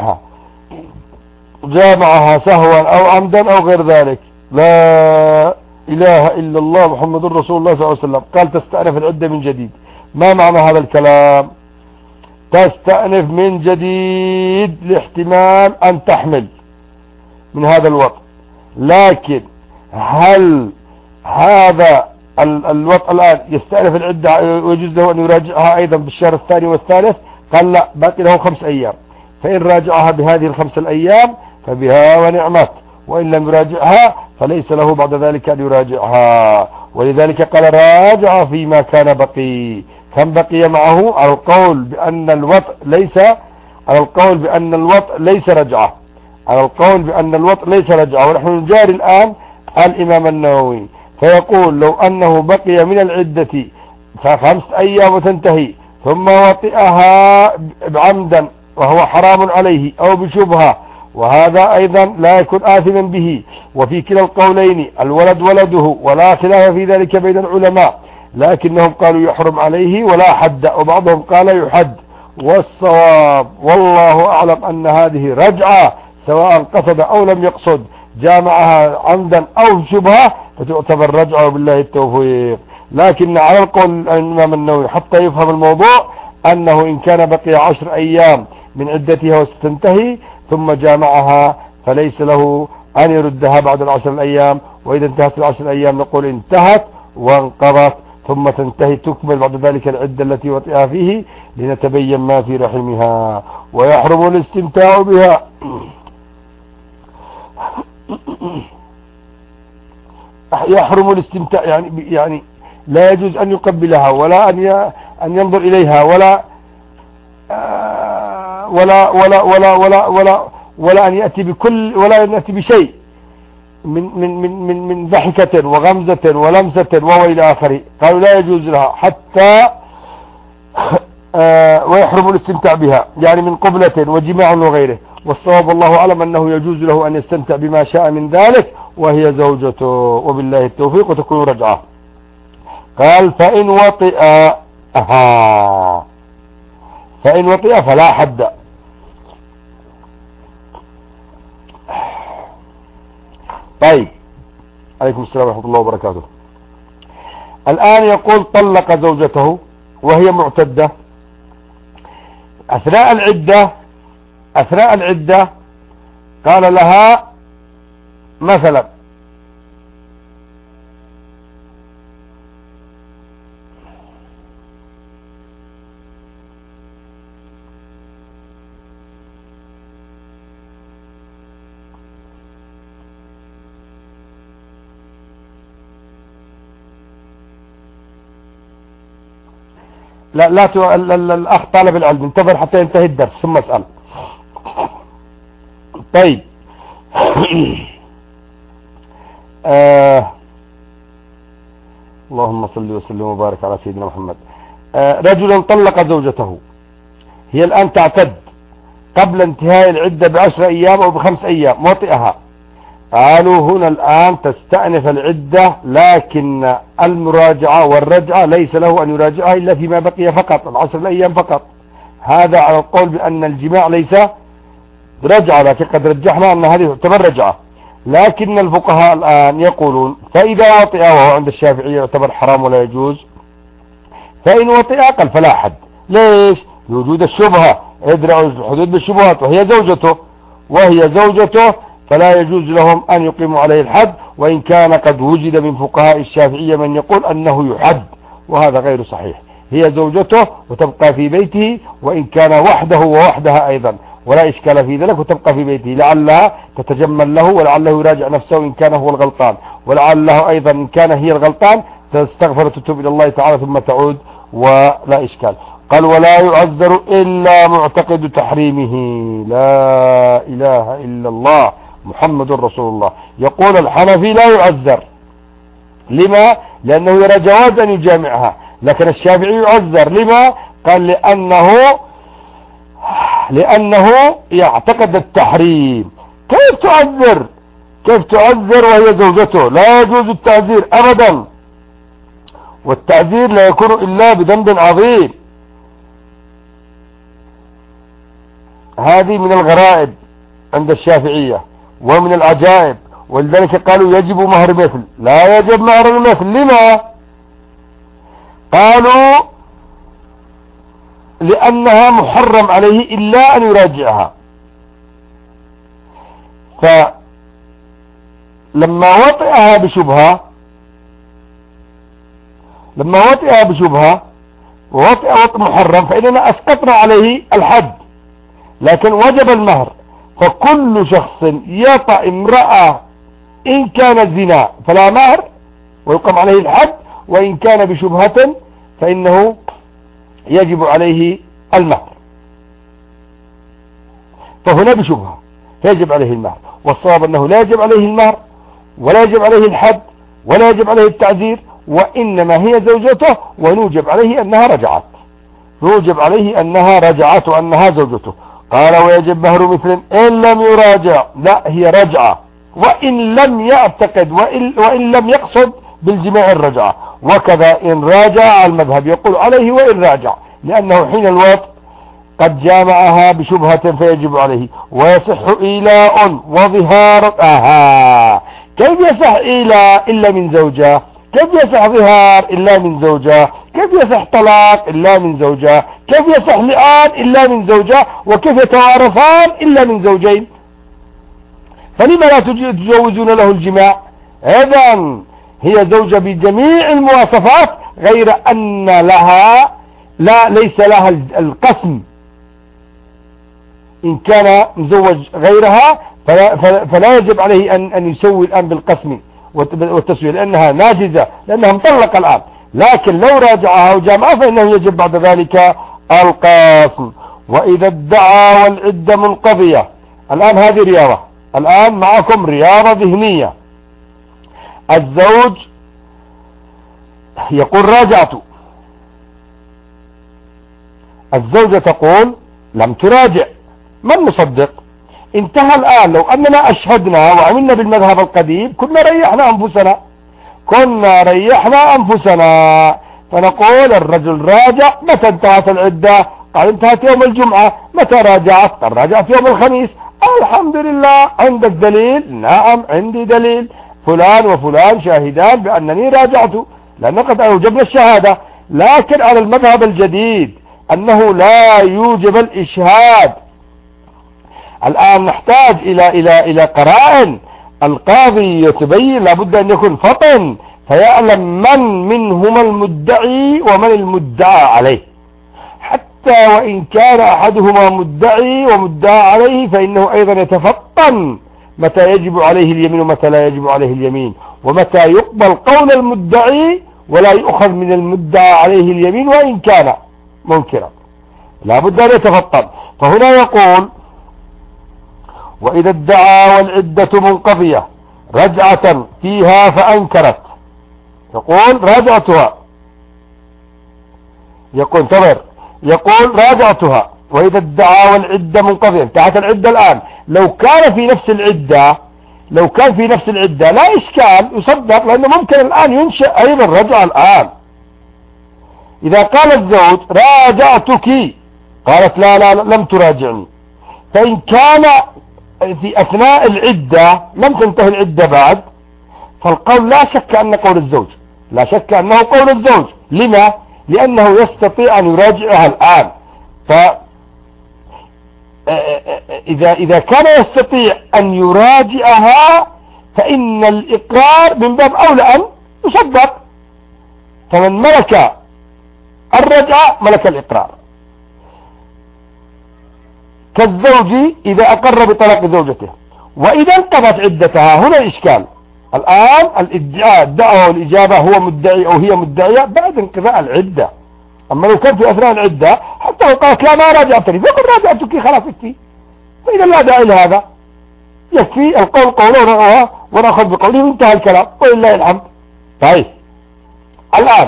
جامعها سهوا أو عمدا أو غير ذلك. لا إله إلا الله محمد رسول الله صلى الله عليه وسلم. قال تستأنف العدة من جديد. ما معنى هذا الكلام؟ تستأنف من جديد لاحتمال أن تحمل من هذا الوطء، لكن هل هذا الوطء الآن يستأنف العدة ويجوز له أن يراجعها أيضا بالشهر الثاني والثالث؟ قال لا، باقي له 5 أيام، فإن راجعها بهذه ال5 الأيام فبها ونعمت، وإن لم يراجعها فليس له بعد ذلك أن يراجعها. ولذلك قال راجع فيما كان بقي. كم بقي معه؟ على القول بأن الوطء ليس على القول بأن الوطء ليس رجعة، على القول بأن الوطء ليس رجعة. ونحن نجاري الآن الإمام النووي فيقول لو أنه بقي من العدة 5 أيام وتنتهي ثم وطئها عمدا وهو حرام عليه أو بشبهة، وهذا أيضا لا يكون آثما به. وفي كلا القولين الولد ولده، ولا خلاف في ذلك بين العلماء، لكنهم قالوا يحرم عليه ولا حد، وبعضهم قال يحد. والصواب والله أعلم أن هذه رجعة سواء قصد أو لم يقصد، جامعها عمدا أو شبهة فتعتبر رجعة وبالله التوفيق. لكن على القول الإمام النووي حتى يفهم الموضوع أنه إن كان بقي 10 أيام من عدتها وستنتهي ثم جامعها فليس له أن يردها بعد 10 أيام، وإذا انتهت 10 أيام نقول انتهت وانقضت، ثم تنتهي تكمل بعد ذلك العدة التي وطئها فيه لنتبين ما في رحمها. ويحرم الاستمتاع بها يحرم الاستمتاع يعني لا يجوز أن يقبلها ولا أن ينظر إليها ولا أن يأتي بكل، ولا أن يأتي بشيء من ضحكة وغمزة ولمسة وإلى آخره. قالوا لا يجوز لها حتى ويحرم الاستمتاع بها يعني من قبلة وجماع وغيره. والصواب والله أعلم أنه يجوز له أن يستمتع بما شاء من ذلك وهي زوجته وبالله التوفيق وتكون رجعة. قال فإن وطئ فلا حد. طيب عليكم السلام ورحمة الله وبركاته. الآن يقول طلق زوجته وهي معتدة أثناء العدة قال لها مثلا لا الأخ طالب العلم انتظر حتى ينتهي الدرس ثم اسأل. طيب اللهم صل وسلم وبارك على سيدنا محمد. رجل طلق زوجته، هي الآن تعتد قبل انتهاء العدة ب10 أيام أو ب5 أيام وطئها. قالوا هنا الآن تستأنف العدة، لكن المراجعة والرجعة ليس له أن يراجعها إلا فيما بقي فقط 10 أيام فقط. هذا على القول بأن الجماع ليس رجعة، لكن قد رجحنا أن هذه تعتبر رجعة. لكن الفقهاء الآن يقولون فإذا وطئ، وهو عند الشافعية يعتبر حرام ولا يجوز، فإن وطئ قال فلا حد. ليش؟ لوجود الشبهة، ادرعوا الحدود بالشبهات، وهي زوجته فلا يجوز لهم أن يقيموا عليه الحد، وإن كان قد وجد من فقهاء الشافعية من يقول أنه يحد، وهذا غير صحيح. هي زوجته وتبقى في بيته، وإن كان وحده ووحدها أيضا ولا إشكال في ذلك، وتبقى في بيته لعلها تتجمل له، ولعله يراجع نفسه إن كان هو الغلطان، ولعله أيضا إن كان هي الغلطان تستغفر وتتوب إلى الله تعالى ثم تعود ولا إشكال. قال ولا يعذر إلا معتقد تحريمه. لا إله إلا الله محمد رسول الله. يقول الحنفي لا يعذر. لما؟ لأنه يرى جواز أن يجامعها، لكن الشافعي يعذر. لما؟ قال لأنه يعتقد التحريم. كيف تعذر وهي زوجته؟ لا يجوز التعذير أبدا، والتعذير لا يكون إلا بذنب عظيم. هذه من الغرائب عند الشافعية ومن العجائب، ولذلك قالوا يجب مهر مثل. لا يجب مهر المثل. لما؟ قالوا لأنها محرم عليه إلا أن يراجعها. فلما وطئها بشبهة ووطئ وطئ محرم فإننا أسقطنا عليه الحد، لكن وجب المهر. فكل شخص يطأ امرأة إن كان زنا فلا مهر ويقام عليه الحد، وإن كان بشبهة فإنه يجب عليه المهر. فهنا بشبهة فيجب عليه المهر، والصواب أنه لا يجب عليه المهر ولا يجب عليه الحد ولا يجب عليه التعزير، وإنما هي زوجته ونوجب عليه أنها رجعت، نوجب عليه أنها رجعت وأنها زوجته. قال ويجب مهر مثل إن لم يراجع، لا هي رجعة، وإن لم يعتقد وإن لم يقصد بالجماع الرجعة، وكذا إن راجع المذهب يقول عليه وإن راجع، لأنه حين الوطء قد جامعها بشبهة فيجب عليه. ويصح إيلاء وظهار. كيف يصح إيلاء إلا من زوجة؟ كيف يصح ظهار إلا من زوجة؟ كيف يصح طلاق إلا من زوجة؟ كيف يصح لآن إلا من زوجة؟ وكيف يتوارثان إلا من زوجين؟ فلما لا تجوزون له الجماع؟ إذن هي زوجة بجميع المواصفات، غير أن لها ليس لها القسم. إن كان مزوج غيرها فلا يجب عليه أن يسوي الآن بالقسم والتسوية، لأنها ناجزة، لأنها مطلقة الآن. لكن لو راجعها وجامعها فإنه يجب بعد ذلك القسم. وإذا ادعى والعدة منقضية. الآن هذه رياضة، الآن معكم رياضة ذهنية. الزوج يقول راجعت، الزوجة تقول لم تراجع، من نصدق؟ انتهى الآن. لو أننا أشهدنا وعملنا بالمذهب القديم كنا ريحنا أنفسنا، فنقول الرجل راجع. متى انتهت العدة؟ قال انتهت يوم الجمعة. متى راجعت؟ قال راجعت يوم الخميس. الحمد لله، عندك دليل؟ نعم عندي دليل، فلان وفلان شاهدان بأنني راجعت، لأن قد أوجبنا الشهادة. لكن على المذهب الجديد أنه لا يوجب الإشهاد. الآن نحتاج إلى قرائن. القاضي يتبين، لابد أن يكون فطن فيعلم من منهما المدعي ومن المدعى عليه. حتى وإن كان أحدهما مدعي ومدعى عليه فإنه أيضا يتفطن متى يجب عليه اليمين ومتى لا يجب عليه اليمين، ومتى يقبل قول المدعي ولا يؤخذ من المدعى عليه اليمين وإن كان منكرا، لابد أن يتفطن. فهنا يقول وإذا ادعى والعدة منقضية رجعة فيها فأنكرت، يقول راجعتها، يقول راجعتها. وإذا ادعى والعدة منقضية، انتهت العدة الآن. لو كان في نفس العدة لا إشكال، يصدق، لأنه ممكن الآن ينشأ أيضا رجع الآن. إذا قال الزوج راجعتك، قالت لا لم تراجعني، فإن كان في أثناء العدة لم تنتهي العدة بعد، فالقول لا شك أنه قول الزوج. لما؟ لأنه يستطيع أن يراجعها الآن. إذا كان يستطيع أن يراجعها فإن الإقرار من باب أولى أن يصدق. فمن ملك الرجعة ملك الإقرار، كالزوج إذا أقر بطلاق زوجته وإذا انقضت عدتها. هنا الإشكال الآن، الدعوة والإجابة هو مدعي أو هي مدعية بعد انقضاء العدة. أما لو كان في أثناء العدة حتى لو قالت لا ما راجعتني فقل راجعتك خلاص يكفي، فإذا لا داعي لهذا، يكفي القول قوله ونأخذ بقوله وانتهى الكلام ولله الحمد. طيب الآن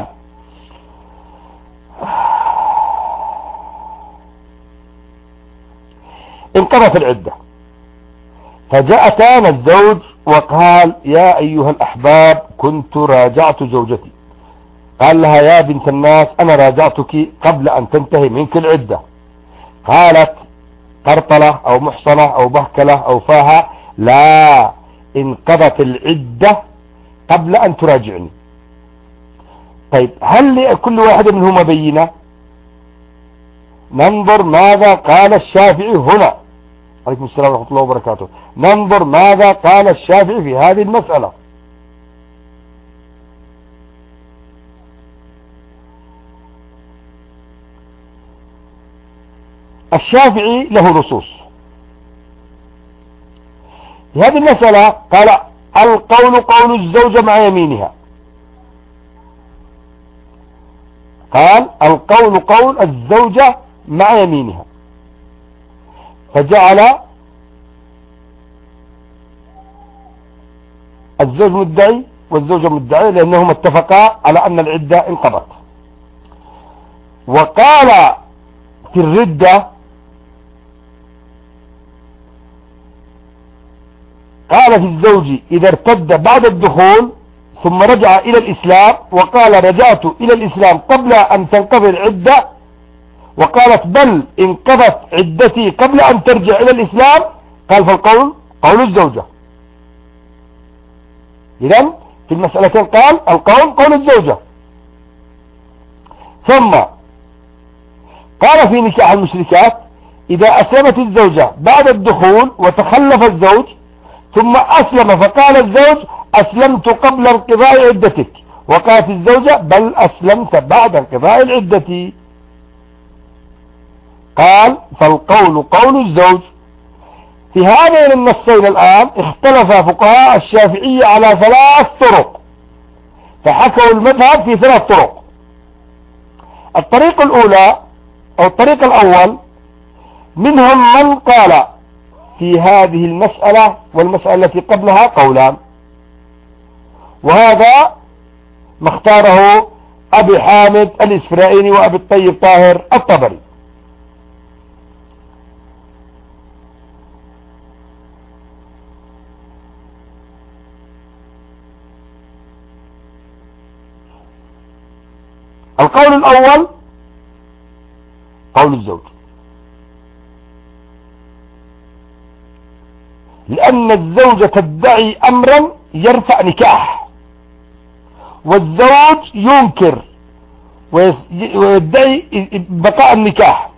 انقضت العدة، فجاءتان الزوج وقال يا أيها الأحباب كنت راجعت زوجتي. قال لها يا بنت الناس أنا راجعتك قبل أن تنتهي منك العدة. قالت قرطلة أو محصنة أو بهكلة أو فاها لا، انقضت العدة قبل أن تراجعني. طيب هل لكل واحد منهما بينة؟ ننظر ماذا قال الشافعي هنا. عليكم السلام ورحمة الله وبركاته. ننظر ماذا قال الشافعي في هذه المسألة. الشافعي له نصوص في هذه المسألة. قال القول قول الزوجة مع يمينها، قال القول قول الزوجة مع يمينها، فجعل الزوج مدعي والزوجة مدعية لأنهما اتفقا على أن العدة انقضت. وقال في الردة قال في الزوج إذا ارتد بعد الدخول ثم رجع إلى الإسلام وقال رجعت إلى الإسلام قبل أن تنقضي العدة، وقالت بل انقضت عدتي قبل أن ترجع إلى الإسلام، قال فالقول قول الزوجة. إذن في المسألتين قال القول قول الزوجة. ثم قال في نكاح المشركات إذا أسلمت الزوجة بعد الدخول وتخلف الزوج ثم أسلم فقال الزوج أسلمت قبل انقضاء عدتك، وقالت الزوجة بل أسلمت بعد انقضاء العدة، قال فالقول قول الزوج. في هذين النصين الآن اختلف فقهاء الشافعية على 3 طرق، فحكوا المذهب في 3 طرق. الطريق الأولى أو الطريق الأول منهم من قال في هذه المسألة والمسألة التي قبلها قولان، وهذا ما اختاره أبي حامد الإسفرائيني وأبي الطيب طاهر الطبري. القول الأول قول الزوج، لأن الزوجة تدعي أمرا يرفع نكاح، والزوج ينكر ويدعي بقاء النكاح،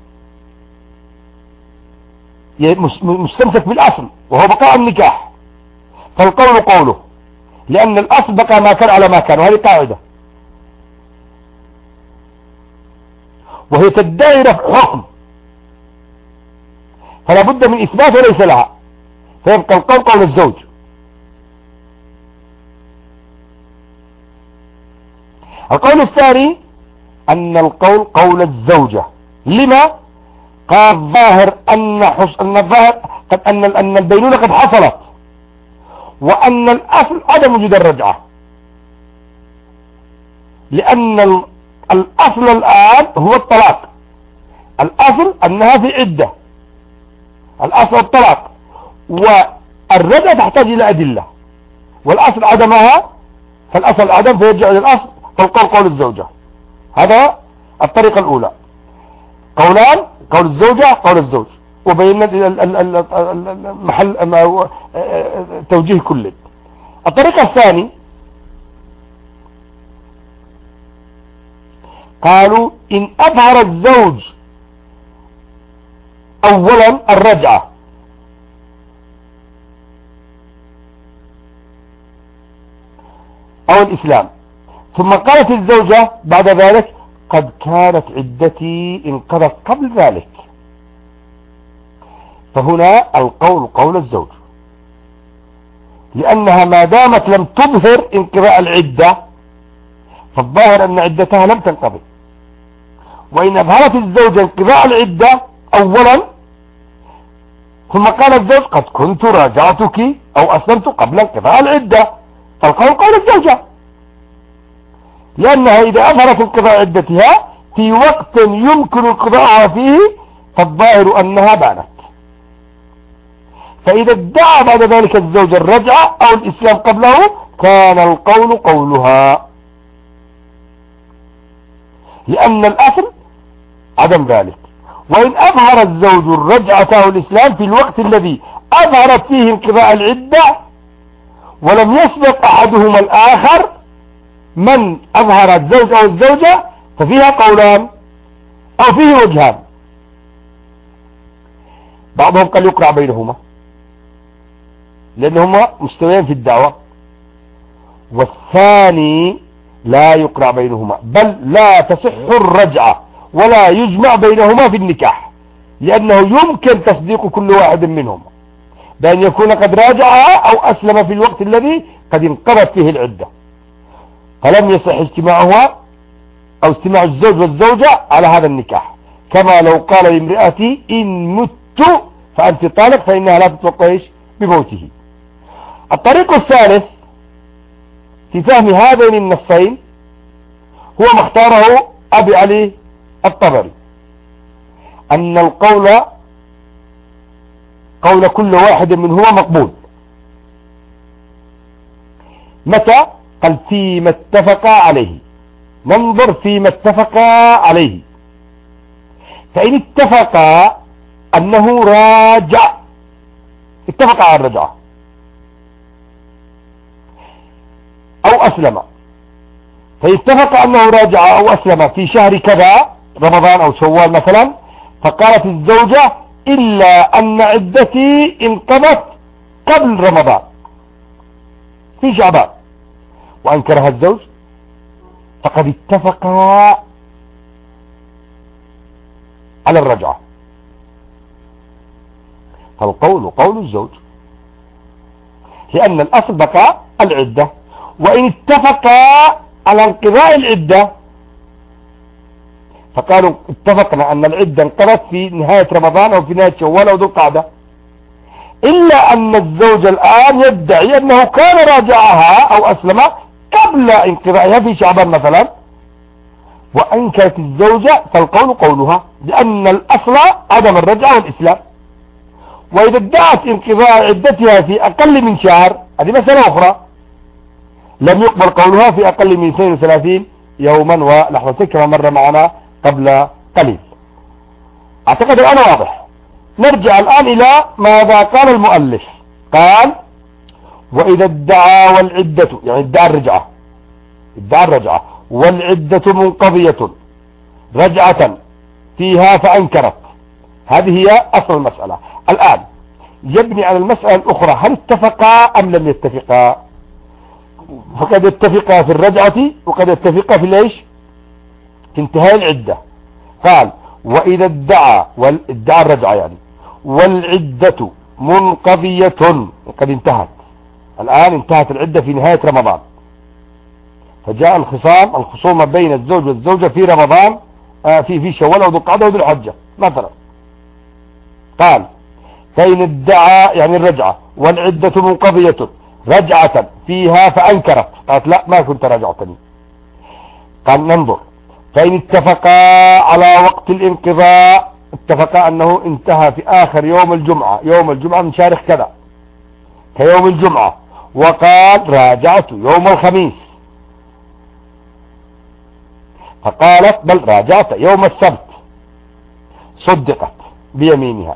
مستمسك بالأصل وهو بقاء النكاح، فالقول قوله، لأن الأصل بقى ما كان على ما كان، وهذه قاعدة، وهي تدعي رفع حكم فلا بد من إثبات وليس لها، فيبقى القول قول الزوج. القول الثاني أن القول قول الزوجة. لما؟ قال الظاهر أن البينونة قد حصلت، وأن الأصل عدم وجود الرجعة، لأن الأصل الآن هو الطلاق، الأصل أنها في عدة، الأصل الطلاق، والرجعة تحتاج إلى أدلة، والأصل عدمها، فالأصل العدم فيرجع إلى الأصل، فالقول قول الزوجة. هذا الطريقة الأولى، قولان قول الزوجة قول الزوج، وبينا محل توجيه كل. الطريقة الثاني قالوا إن أظهر الزوج أولا الرجعة أو الإسلام، ثم قالت الزوجة بعد ذلك قد كانت عدتي انقضت قبل ذلك، فهنا القول قول الزوج، لأنها ما دامت لم تظهر انقضاء العدة فالظاهر أن عدتها لم تنقضي. وإن أظهرت الزوجة انقضاء العدة أولا ثم قال الزوج قد كنت راجعتك أو أسلمت قبل انقضاء العدة، فالقول قول الزوجة، لأنها إذا أظهرت انقضاء عدتها في وقت يمكن انقضاءها فيه فالظاهر أنها بانت، فإذا ادعى بعد ذلك الزوج الرجعة أو الإسلام قبله كان القول قولها، لأن الأصل عدم ذلك. وإن أظهر الزوج الرجعة أو الإسلام في الوقت الذي أظهرت فيه انقضاء العدة ولم يسبق أحدهما الآخر، من أظهر الزوج أو الزوجة، ففيها قولان أو فيه وجهان، بعضهم قال يقرع بينهما لأنهما مستويين في الدعوة، والثاني لا يقرع بينهما، بل لا تصح الرجعة ولا يجمع بينهما في النكاح، لأنه يمكن تصديق كل واحد منهم بأن يكون قد راجعها أو أسلم في الوقت الذي قد انقضت فيه العدة، فلم يصح اجتماعها أو اجتماع الزوج والزوجة على هذا النكاح، كما لو قال لامرأتي إن مت فأنت طالق، فإنها لا تتوقعش بموته. الطريق الثالث في فهم هذين النصين هو ما اختاره أبي علي الطبري، أن القول قول كل واحد منهما مقبول. متى؟ قال فيما اتفقا عليه. ننظر فيما اتفقا عليه، فإن اتفقا أنه راجع، اتفقا على الرجعة أو أسلم، فاتفق أنه راجع أو أسلم في شهر كذا رمضان أو شوال مثلا، فقالت الزوجة إلا أن عدتي انقضت قبل رمضان في شعبان، وأنكرها الزوج، فقد اتفقا على الرجعة. فالقول قول الزوج، لأن الأصل بقى العدة، وإن اتفقا على انقضاء العدة فقالوا اتفقنا أن العدة انقضت في نهاية رمضان أو في نهاية شوال أو ذو القعدة، إلا أن الزوج الآن يدعي أنه كان راجعها أو أسلم قبل انقضائها في شعبان مثلا، وأنكرت الزوجة، فالقول قولها، لأن الأصل عدم الرجعة والإسلام. وإذا ادعت انقضاء عدتها في أقل من شهر، هذه مسألة أخرى، لم يقبل قولها في أقل من 32 يوما ولحظتين كما مر معنا قبل قليل. أعتقد الآن واضح. نرجع الآن إلى ماذا قال المؤلف. قال وإذا ادعى والعدة، يعني ادعى الرجعة والعدة منقضية رجعة فيها فأنكرت، هذه هي أصل المسألة. الآن يبني على المسألة الأخرى، هل اتفقا أم لم يتفقا؟ فقد اتفقا في الرجعة وقد اتفقا في ليش؟ في انتهاء العدة. قال وإذا ادعى الرجعة يعني والعدة منقضية، قد انتهت، الآن انتهت العدة في نهاية رمضان، فجاء الخصومة بين الزوج والزوجة في رمضان، في شوال أو ذو القعدة وذو الحجة مثلا. قال فإن ادعى يعني الرجعة والعدة منقضية رجعة فيها فأنكرت، قالت لا ما كنت راجعتني. قال ننظر، فإن اتفقا على وقت الانقضاء، اتفقا أنه انتهى في آخر يوم الجمعة من شارخ كذا كيوم الجمعة، وقال راجعت يوم الخميس، فقالت بل راجعت يوم السبت، صدقت بيمينها.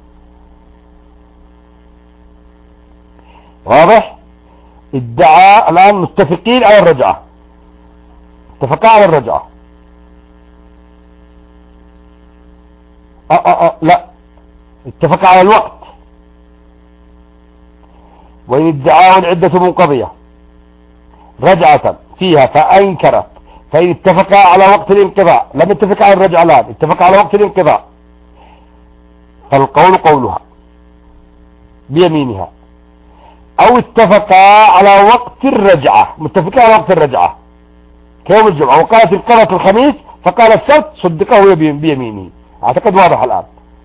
واضح؟ ادعى الآن متفقين على الرجعة، اتفقا على الرجعة. لا، اتفقا على الوقت. وإن ادعاه العدة منقضية رجعة فيها فأنكرت، فإن اتفقا على وقت الانقضاء، لم اتفقا على الرجعة الآن، اتفقا على وقت الانقضاء، فالقول قولها بيمينها. أو اتفقا على وقت الرجعة، متفقا على وقت الرجعة كيوم الجمعة، وقالت انقضت الخميس فقال السبت، صدقه بيمينه. أعتقد واضح الآن.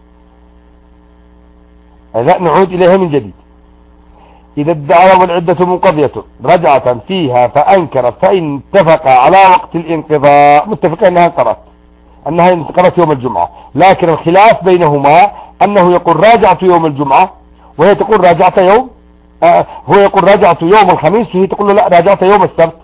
إذا نعود إليها من جديد. إذا ادعى والعدة منقضية رجعة فيها فأنكرت، فإن اتفقا على وقت الانقضاء، متفقا أنها انقضت يوم الجمعة، لكن الخلاف بينهما أنه يقول راجعت يوم الجمعة وهي تقول راجعت يوم هو يقول راجعت يوم الخميس وهي تقول له لا راجعت يوم السبت.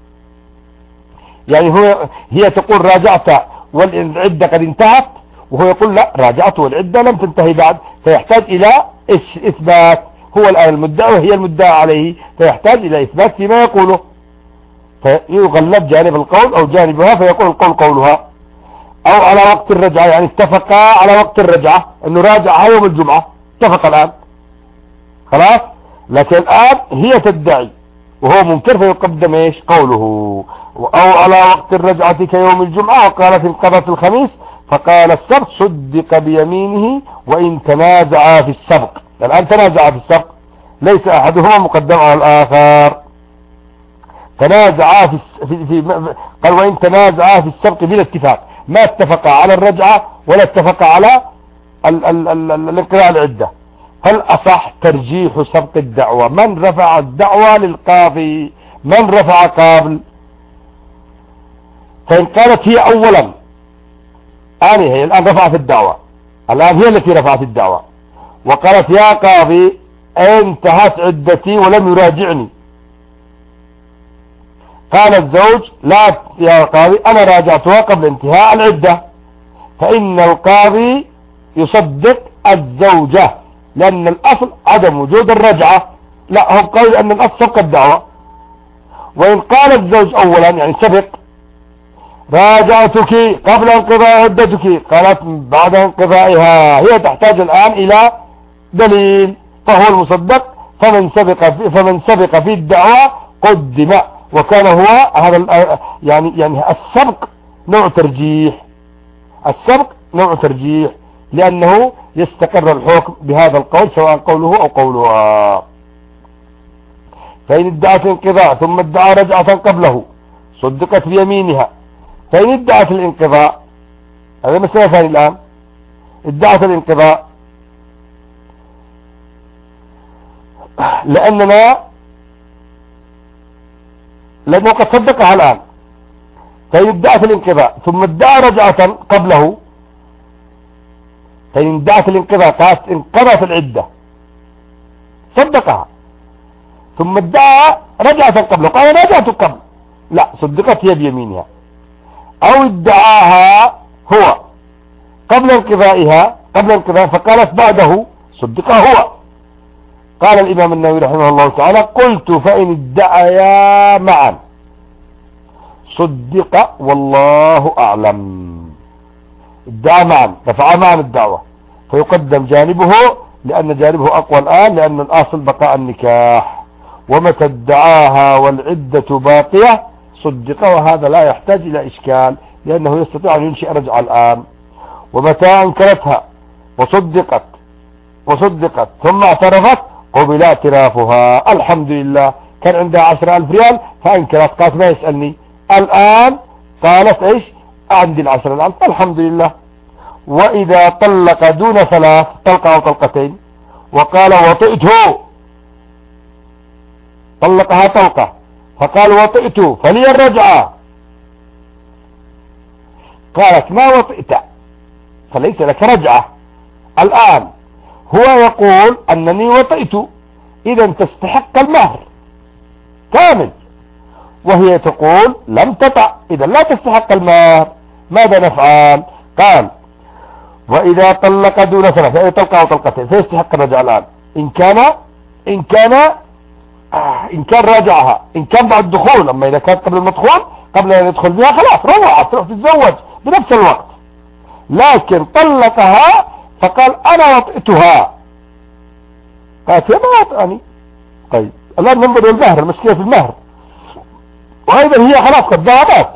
يعني هي تقول راجعت والعدة قد انتهت، وهو يقول لا راجعت والعدة لم تنتهي بعد، فيحتاج إلى إثبات. هو الآن المدعي وهي المدعى عليه، فيحتاج إلى إثبات فيما يقوله، فيغلب جانب القول أو جانبها، فيقول القول قولها. أو على وقت الرجعة، يعني اتفقا على وقت الرجعة أنه راجعها يوم الجمعة، اتفق الآن خلاص، لكن الآن هي تدعي وهو منكر، فيقدم ايش قوله. أو على وقت الرجعة كيوم الجمعة وقالت انقضت الخميس فقال السبت، صدق بيمينه وإن تنازعا في السبق. الآن تنازعا في السبق، ليس أحدهما مقدم على الآخر، تنازعا قال وإن تنازعا في السبق بلا اتفاق، ما اتفقا على الرجعة ولا اتفقا على الانقضاء العدة. فالأصح ترجيح سبق الدعوة، من رفع الدعوة للقاضي من رفع قبل؟ فإن قالت هي أولا، هي الآن رفعت الدعوة، الآن هي التي رفعت الدعوة وقالت يا قاضي انتهت عدتي ولم يراجعني، قال الزوج لا يا قاضي أنا راجعتها قبل انتهاء العدة، فإن القاضي يصدق الزوجة، لأن الأصل عدم وجود الرجعة، لا هم قالوا أن الأصل سبق الدعوة. وإن قال الزوج أولا يعني سبق راجعتك قبل انقضاء عدتك، قالت بعد انقضائها، هي تحتاج الآن إلى دليل، فهو المصدق، فمن سبق في الدعوة قدم، وكان هو هذا يعني السبق نوع ترجيح، السبق نوع ترجيح، لأنه يستقر الحكم بهذا القول سواء قوله أو قولها. فإن ادعت انقضاء ثم ادعى رجعة قبله صدقت بيمينها. فإن ادعت الانقضاء، هذا مسألة ثانية الآن، ادعت الانقضاء لأنه قد صدقها الآن، فإن ادعت الانقضاء ثم ادعى رجعة قبله، فإن ادعت الانقضاء قالت انقضت العدة صدقها، ثم ادعى رجعة قبله قال رجعت قبل، لا صدقت هي بيمينها. أو ادعاها هو قبل انقضائها فقالت بعده صدقها هو. قال الإمام النووي رحمه الله تعالى قلت فإن ادعيا معا صدق والله أعلم. ادعى معا، رفع معا الدعوة، فيقدم جانبه لأن جانبه أقوى الآن، لأن الأصل بقاء النكاح. ومتى ادعاها والعدة باقية صدق، وهذا لا يحتاج إلى إشكال لأنه يستطيع أن ينشئ رجعة الآن. ومتى أنكرتها وصدقت ثم اعترفت قبل اعترافها، الحمد لله، كان عندها 10,000 ريال فأنكرت، قالت ما يسألني، الآن قالت ايش عندي 10 الآن، الحمد لله. وإذا طلق دون 3 طلقة أو طلقتين وقال وطئته، طلقها طلقة فقال وطئته فلي الرجعة، قالت ما وطئت فليس لك رجعة، الآن هو يقول أنني وطئت، إذا تستحق المهر كامل، وهي تقول لم تطع، إذا لا تستحق المهر، ماذا نفعل؟ قال وإذا طلق دون 3 يعني طلقة أو طلقتين فيستحق الرجعة الآن، إن كان راجعها، إن كان بعد الدخول، أما إذا كانت قبل المدخول قبل أن يدخل بها خلاص روعت تروح تتزوج بنفس الوقت، لكن طلقها فقال أنا وطئتها، قالت هي ما وطئني. طيب الآن ننظر للمهر، المشكلة في المهر، وأيضا هي خلاص قد ذهبت.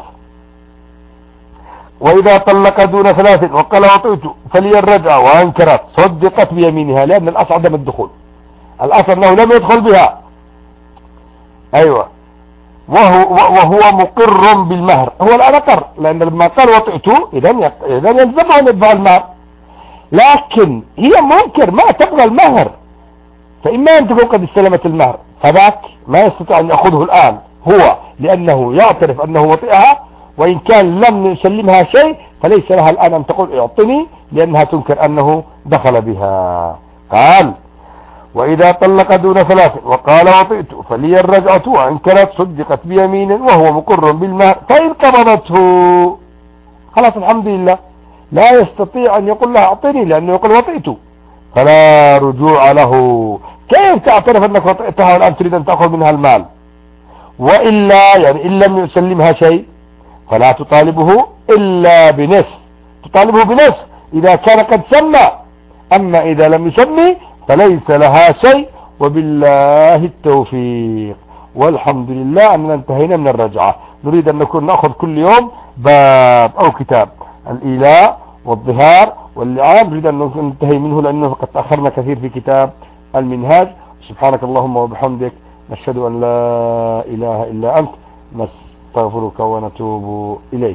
وإذا طلق دون 3 وقال وطئت فلي الرجعة وأنكرت صدقت بيمينها، لأن الأصل عدم الدخول، الأصل أنه لم يدخل بها، أيوة، وهو مقر بالمهر، هو الآن أقر، لأن لما قال وطئته إذن يلزمه أن يدفع المهر، لكن هي منكر ما تبغى المهر، فإما أن تكون قد استلمت المهر فذاك ما يستطيع أن يأخذه الآن هو، لأنه يعترف أنه وطئها، وإن كان لم يسلمها شيء فليس لها الآن أن تقول اعطني، لأنها تنكر أنه دخل بها. قال وإذا طلق دون 3 وقال وطئت فلي الرجعة وأنكرت صدقت بيمين وهو مقر بالمهر، فإن قبضته خلاص الحمد لله، لا يستطيع أن يقول لها أعطني لأنه يقول وطئت، فلا رجوع له. كيف تعترف أنك وطئتها والآن تريد أن تأخذ منها المال؟ وإلا يعني إن لم يسلمها شيء فلا تطالبه إلا بنصف، تطالبه بنصف إذا كان قد سمى، أما إذا لم يسمي فليس لها شيء. وبالله التوفيق، والحمد لله أننا انتهينا من الرجعة. نريد أن نأخذ كل يوم باب أو كتاب الإيلاء والظهار واللعان، نريد أن ننتهي منه لأنه قد تأخرنا كثير في كتاب المنهاج. سبحانك اللهم وبحمدك، نشهد أن لا إله إلا أنت، نستغفرك ونتوب إليك.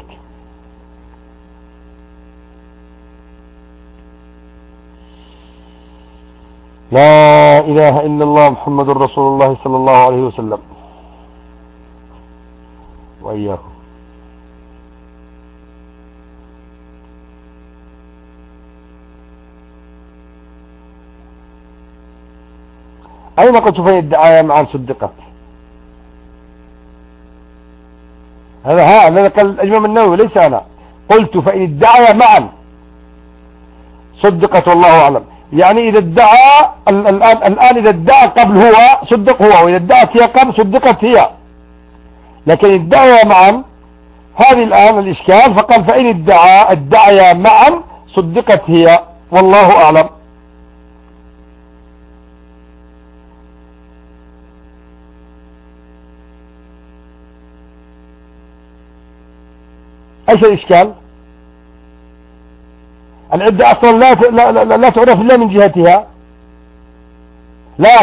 لا إله إلا الله محمد رسول الله صلى الله عليه وسلم. وإياكم. أين قلت فإن الدعاية معا صدقت؟ هذا قال الإمام النووي ليس أنا. قلت فإن الدعاية معا صدقت والله أعلم. يعني إذا ادعى الآن إذا ادعى قبل هو صدق هو، وإذا ادعت هي قبل صدقت هي. لكن الدعاية معا هذه الآن الإشكال، فقال فإن الدعاية معا صدقت هي والله أعلم. ايش الاشكال؟ العدة اصلا لا تعرف الا من جهتها. لا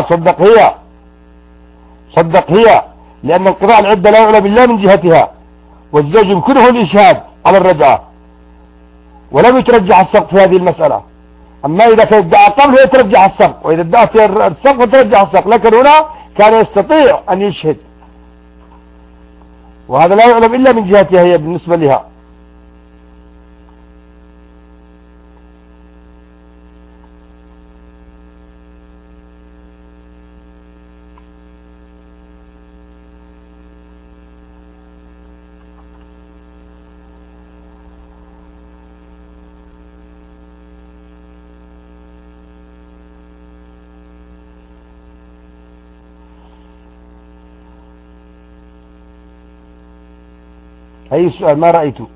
صدق هي لان انقضاء العدة لا يعلم الا من جهتها، والزوج يمكنه الاشهاد على الرجعة ولم يترجح السبق في هذه المسألة. اما اذا كان ادعى قبل يترجح السبق، واذا ادعت السبق يترجح السبق، لكن هنا كان يستطيع ان يشهد، وهذا لا يعلم الا من جهتها هي بالنسبة لها. أي سؤال؟ ما رأيته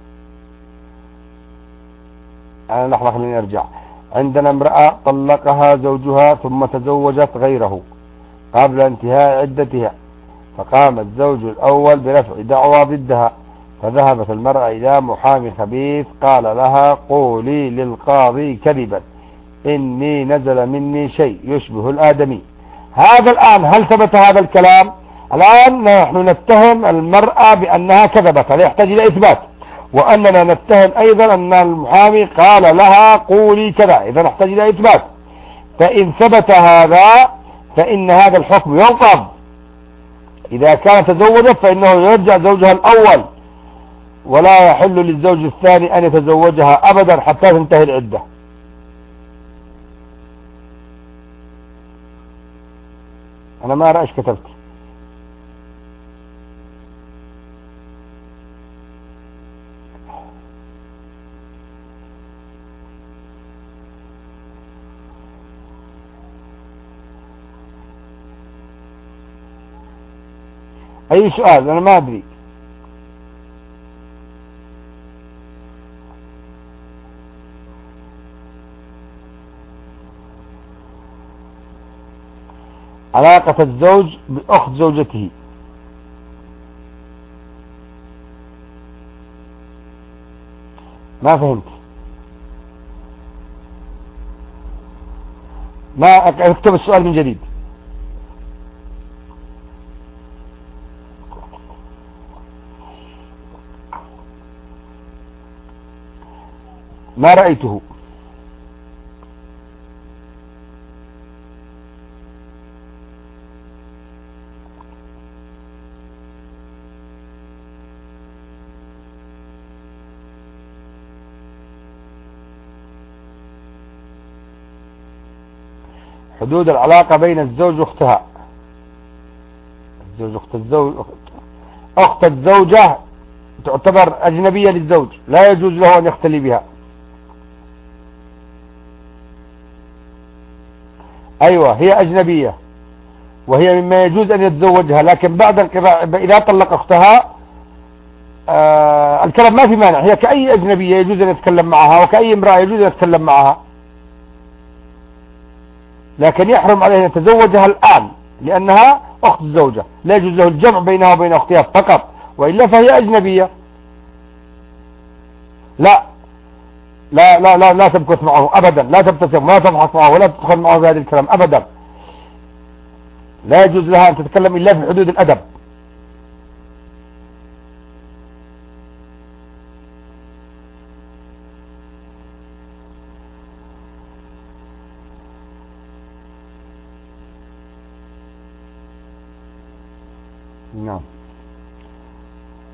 أنا. لحظة خليني أرجع. عندنا امرأة طلقها زوجها ثم تزوجت غيره قبل انتهاء عدتها، فقام الزوج الأول برفع دعوى ضدها، فذهبت المرأة إلى محامي خبيث قال لها قولي للقاضي كذبا إني نزل مني شيء يشبه الآدمي. هذا الآن هل ثبت هذا الكلام؟ الآن نحن نتهم المرأة بأنها كذبت، هذا يحتاج إلى إثبات، وأننا نتهم أيضا أن المحامي قال لها قولي كذا، إذا نحتاج إلى إثبات. فإن ثبت هذا فإن هذا الحكم ينقض. إذا كانت تزوجت فإنه يرجع زوجها الأول، ولا يحل للزوج الثاني أن يتزوجها أبدا حتى تنتهي العدة. أنا ما أرى إيش كتبت. أي سؤال؟ أنا ما أدري. علاقة الزوج بأخت زوجته. ما فهمت. ما اكتب السؤال من جديد. ما رأيته. حدود العلاقة بين الزوج واختها. الزوج أخت الزوج، أخت الزوجة تعتبر أجنبية للزوج، لا يجوز له أن يختلي بها. أيوة هي أجنبية وهي مما يجوز أن يتزوجها، لكن بعد انقضاء إذا طلق أختها الكلام ما في مانع، هي كأي أجنبية يجوز أن يتكلم معها، وكأي امرأة يجوز أن يتكلم معها، لكن يحرم عليه أن يتزوجها الآن لأنها أخت الزوجة، لا يجوز له الجمع بينها وبين أختها فقط، وإلا فهي أجنبية. لا لا لا لا لا تمكث معه أبدا، لا تبتسم ولا تضحك معه ولا تدخل معه بهذا الكلام أبدا، لا يجوز لها أن تتكلم إلا في حدود الأدب. نعم.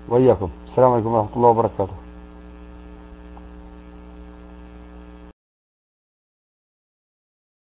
وإياكم. السلام عليكم ورحمة الله وبركاته.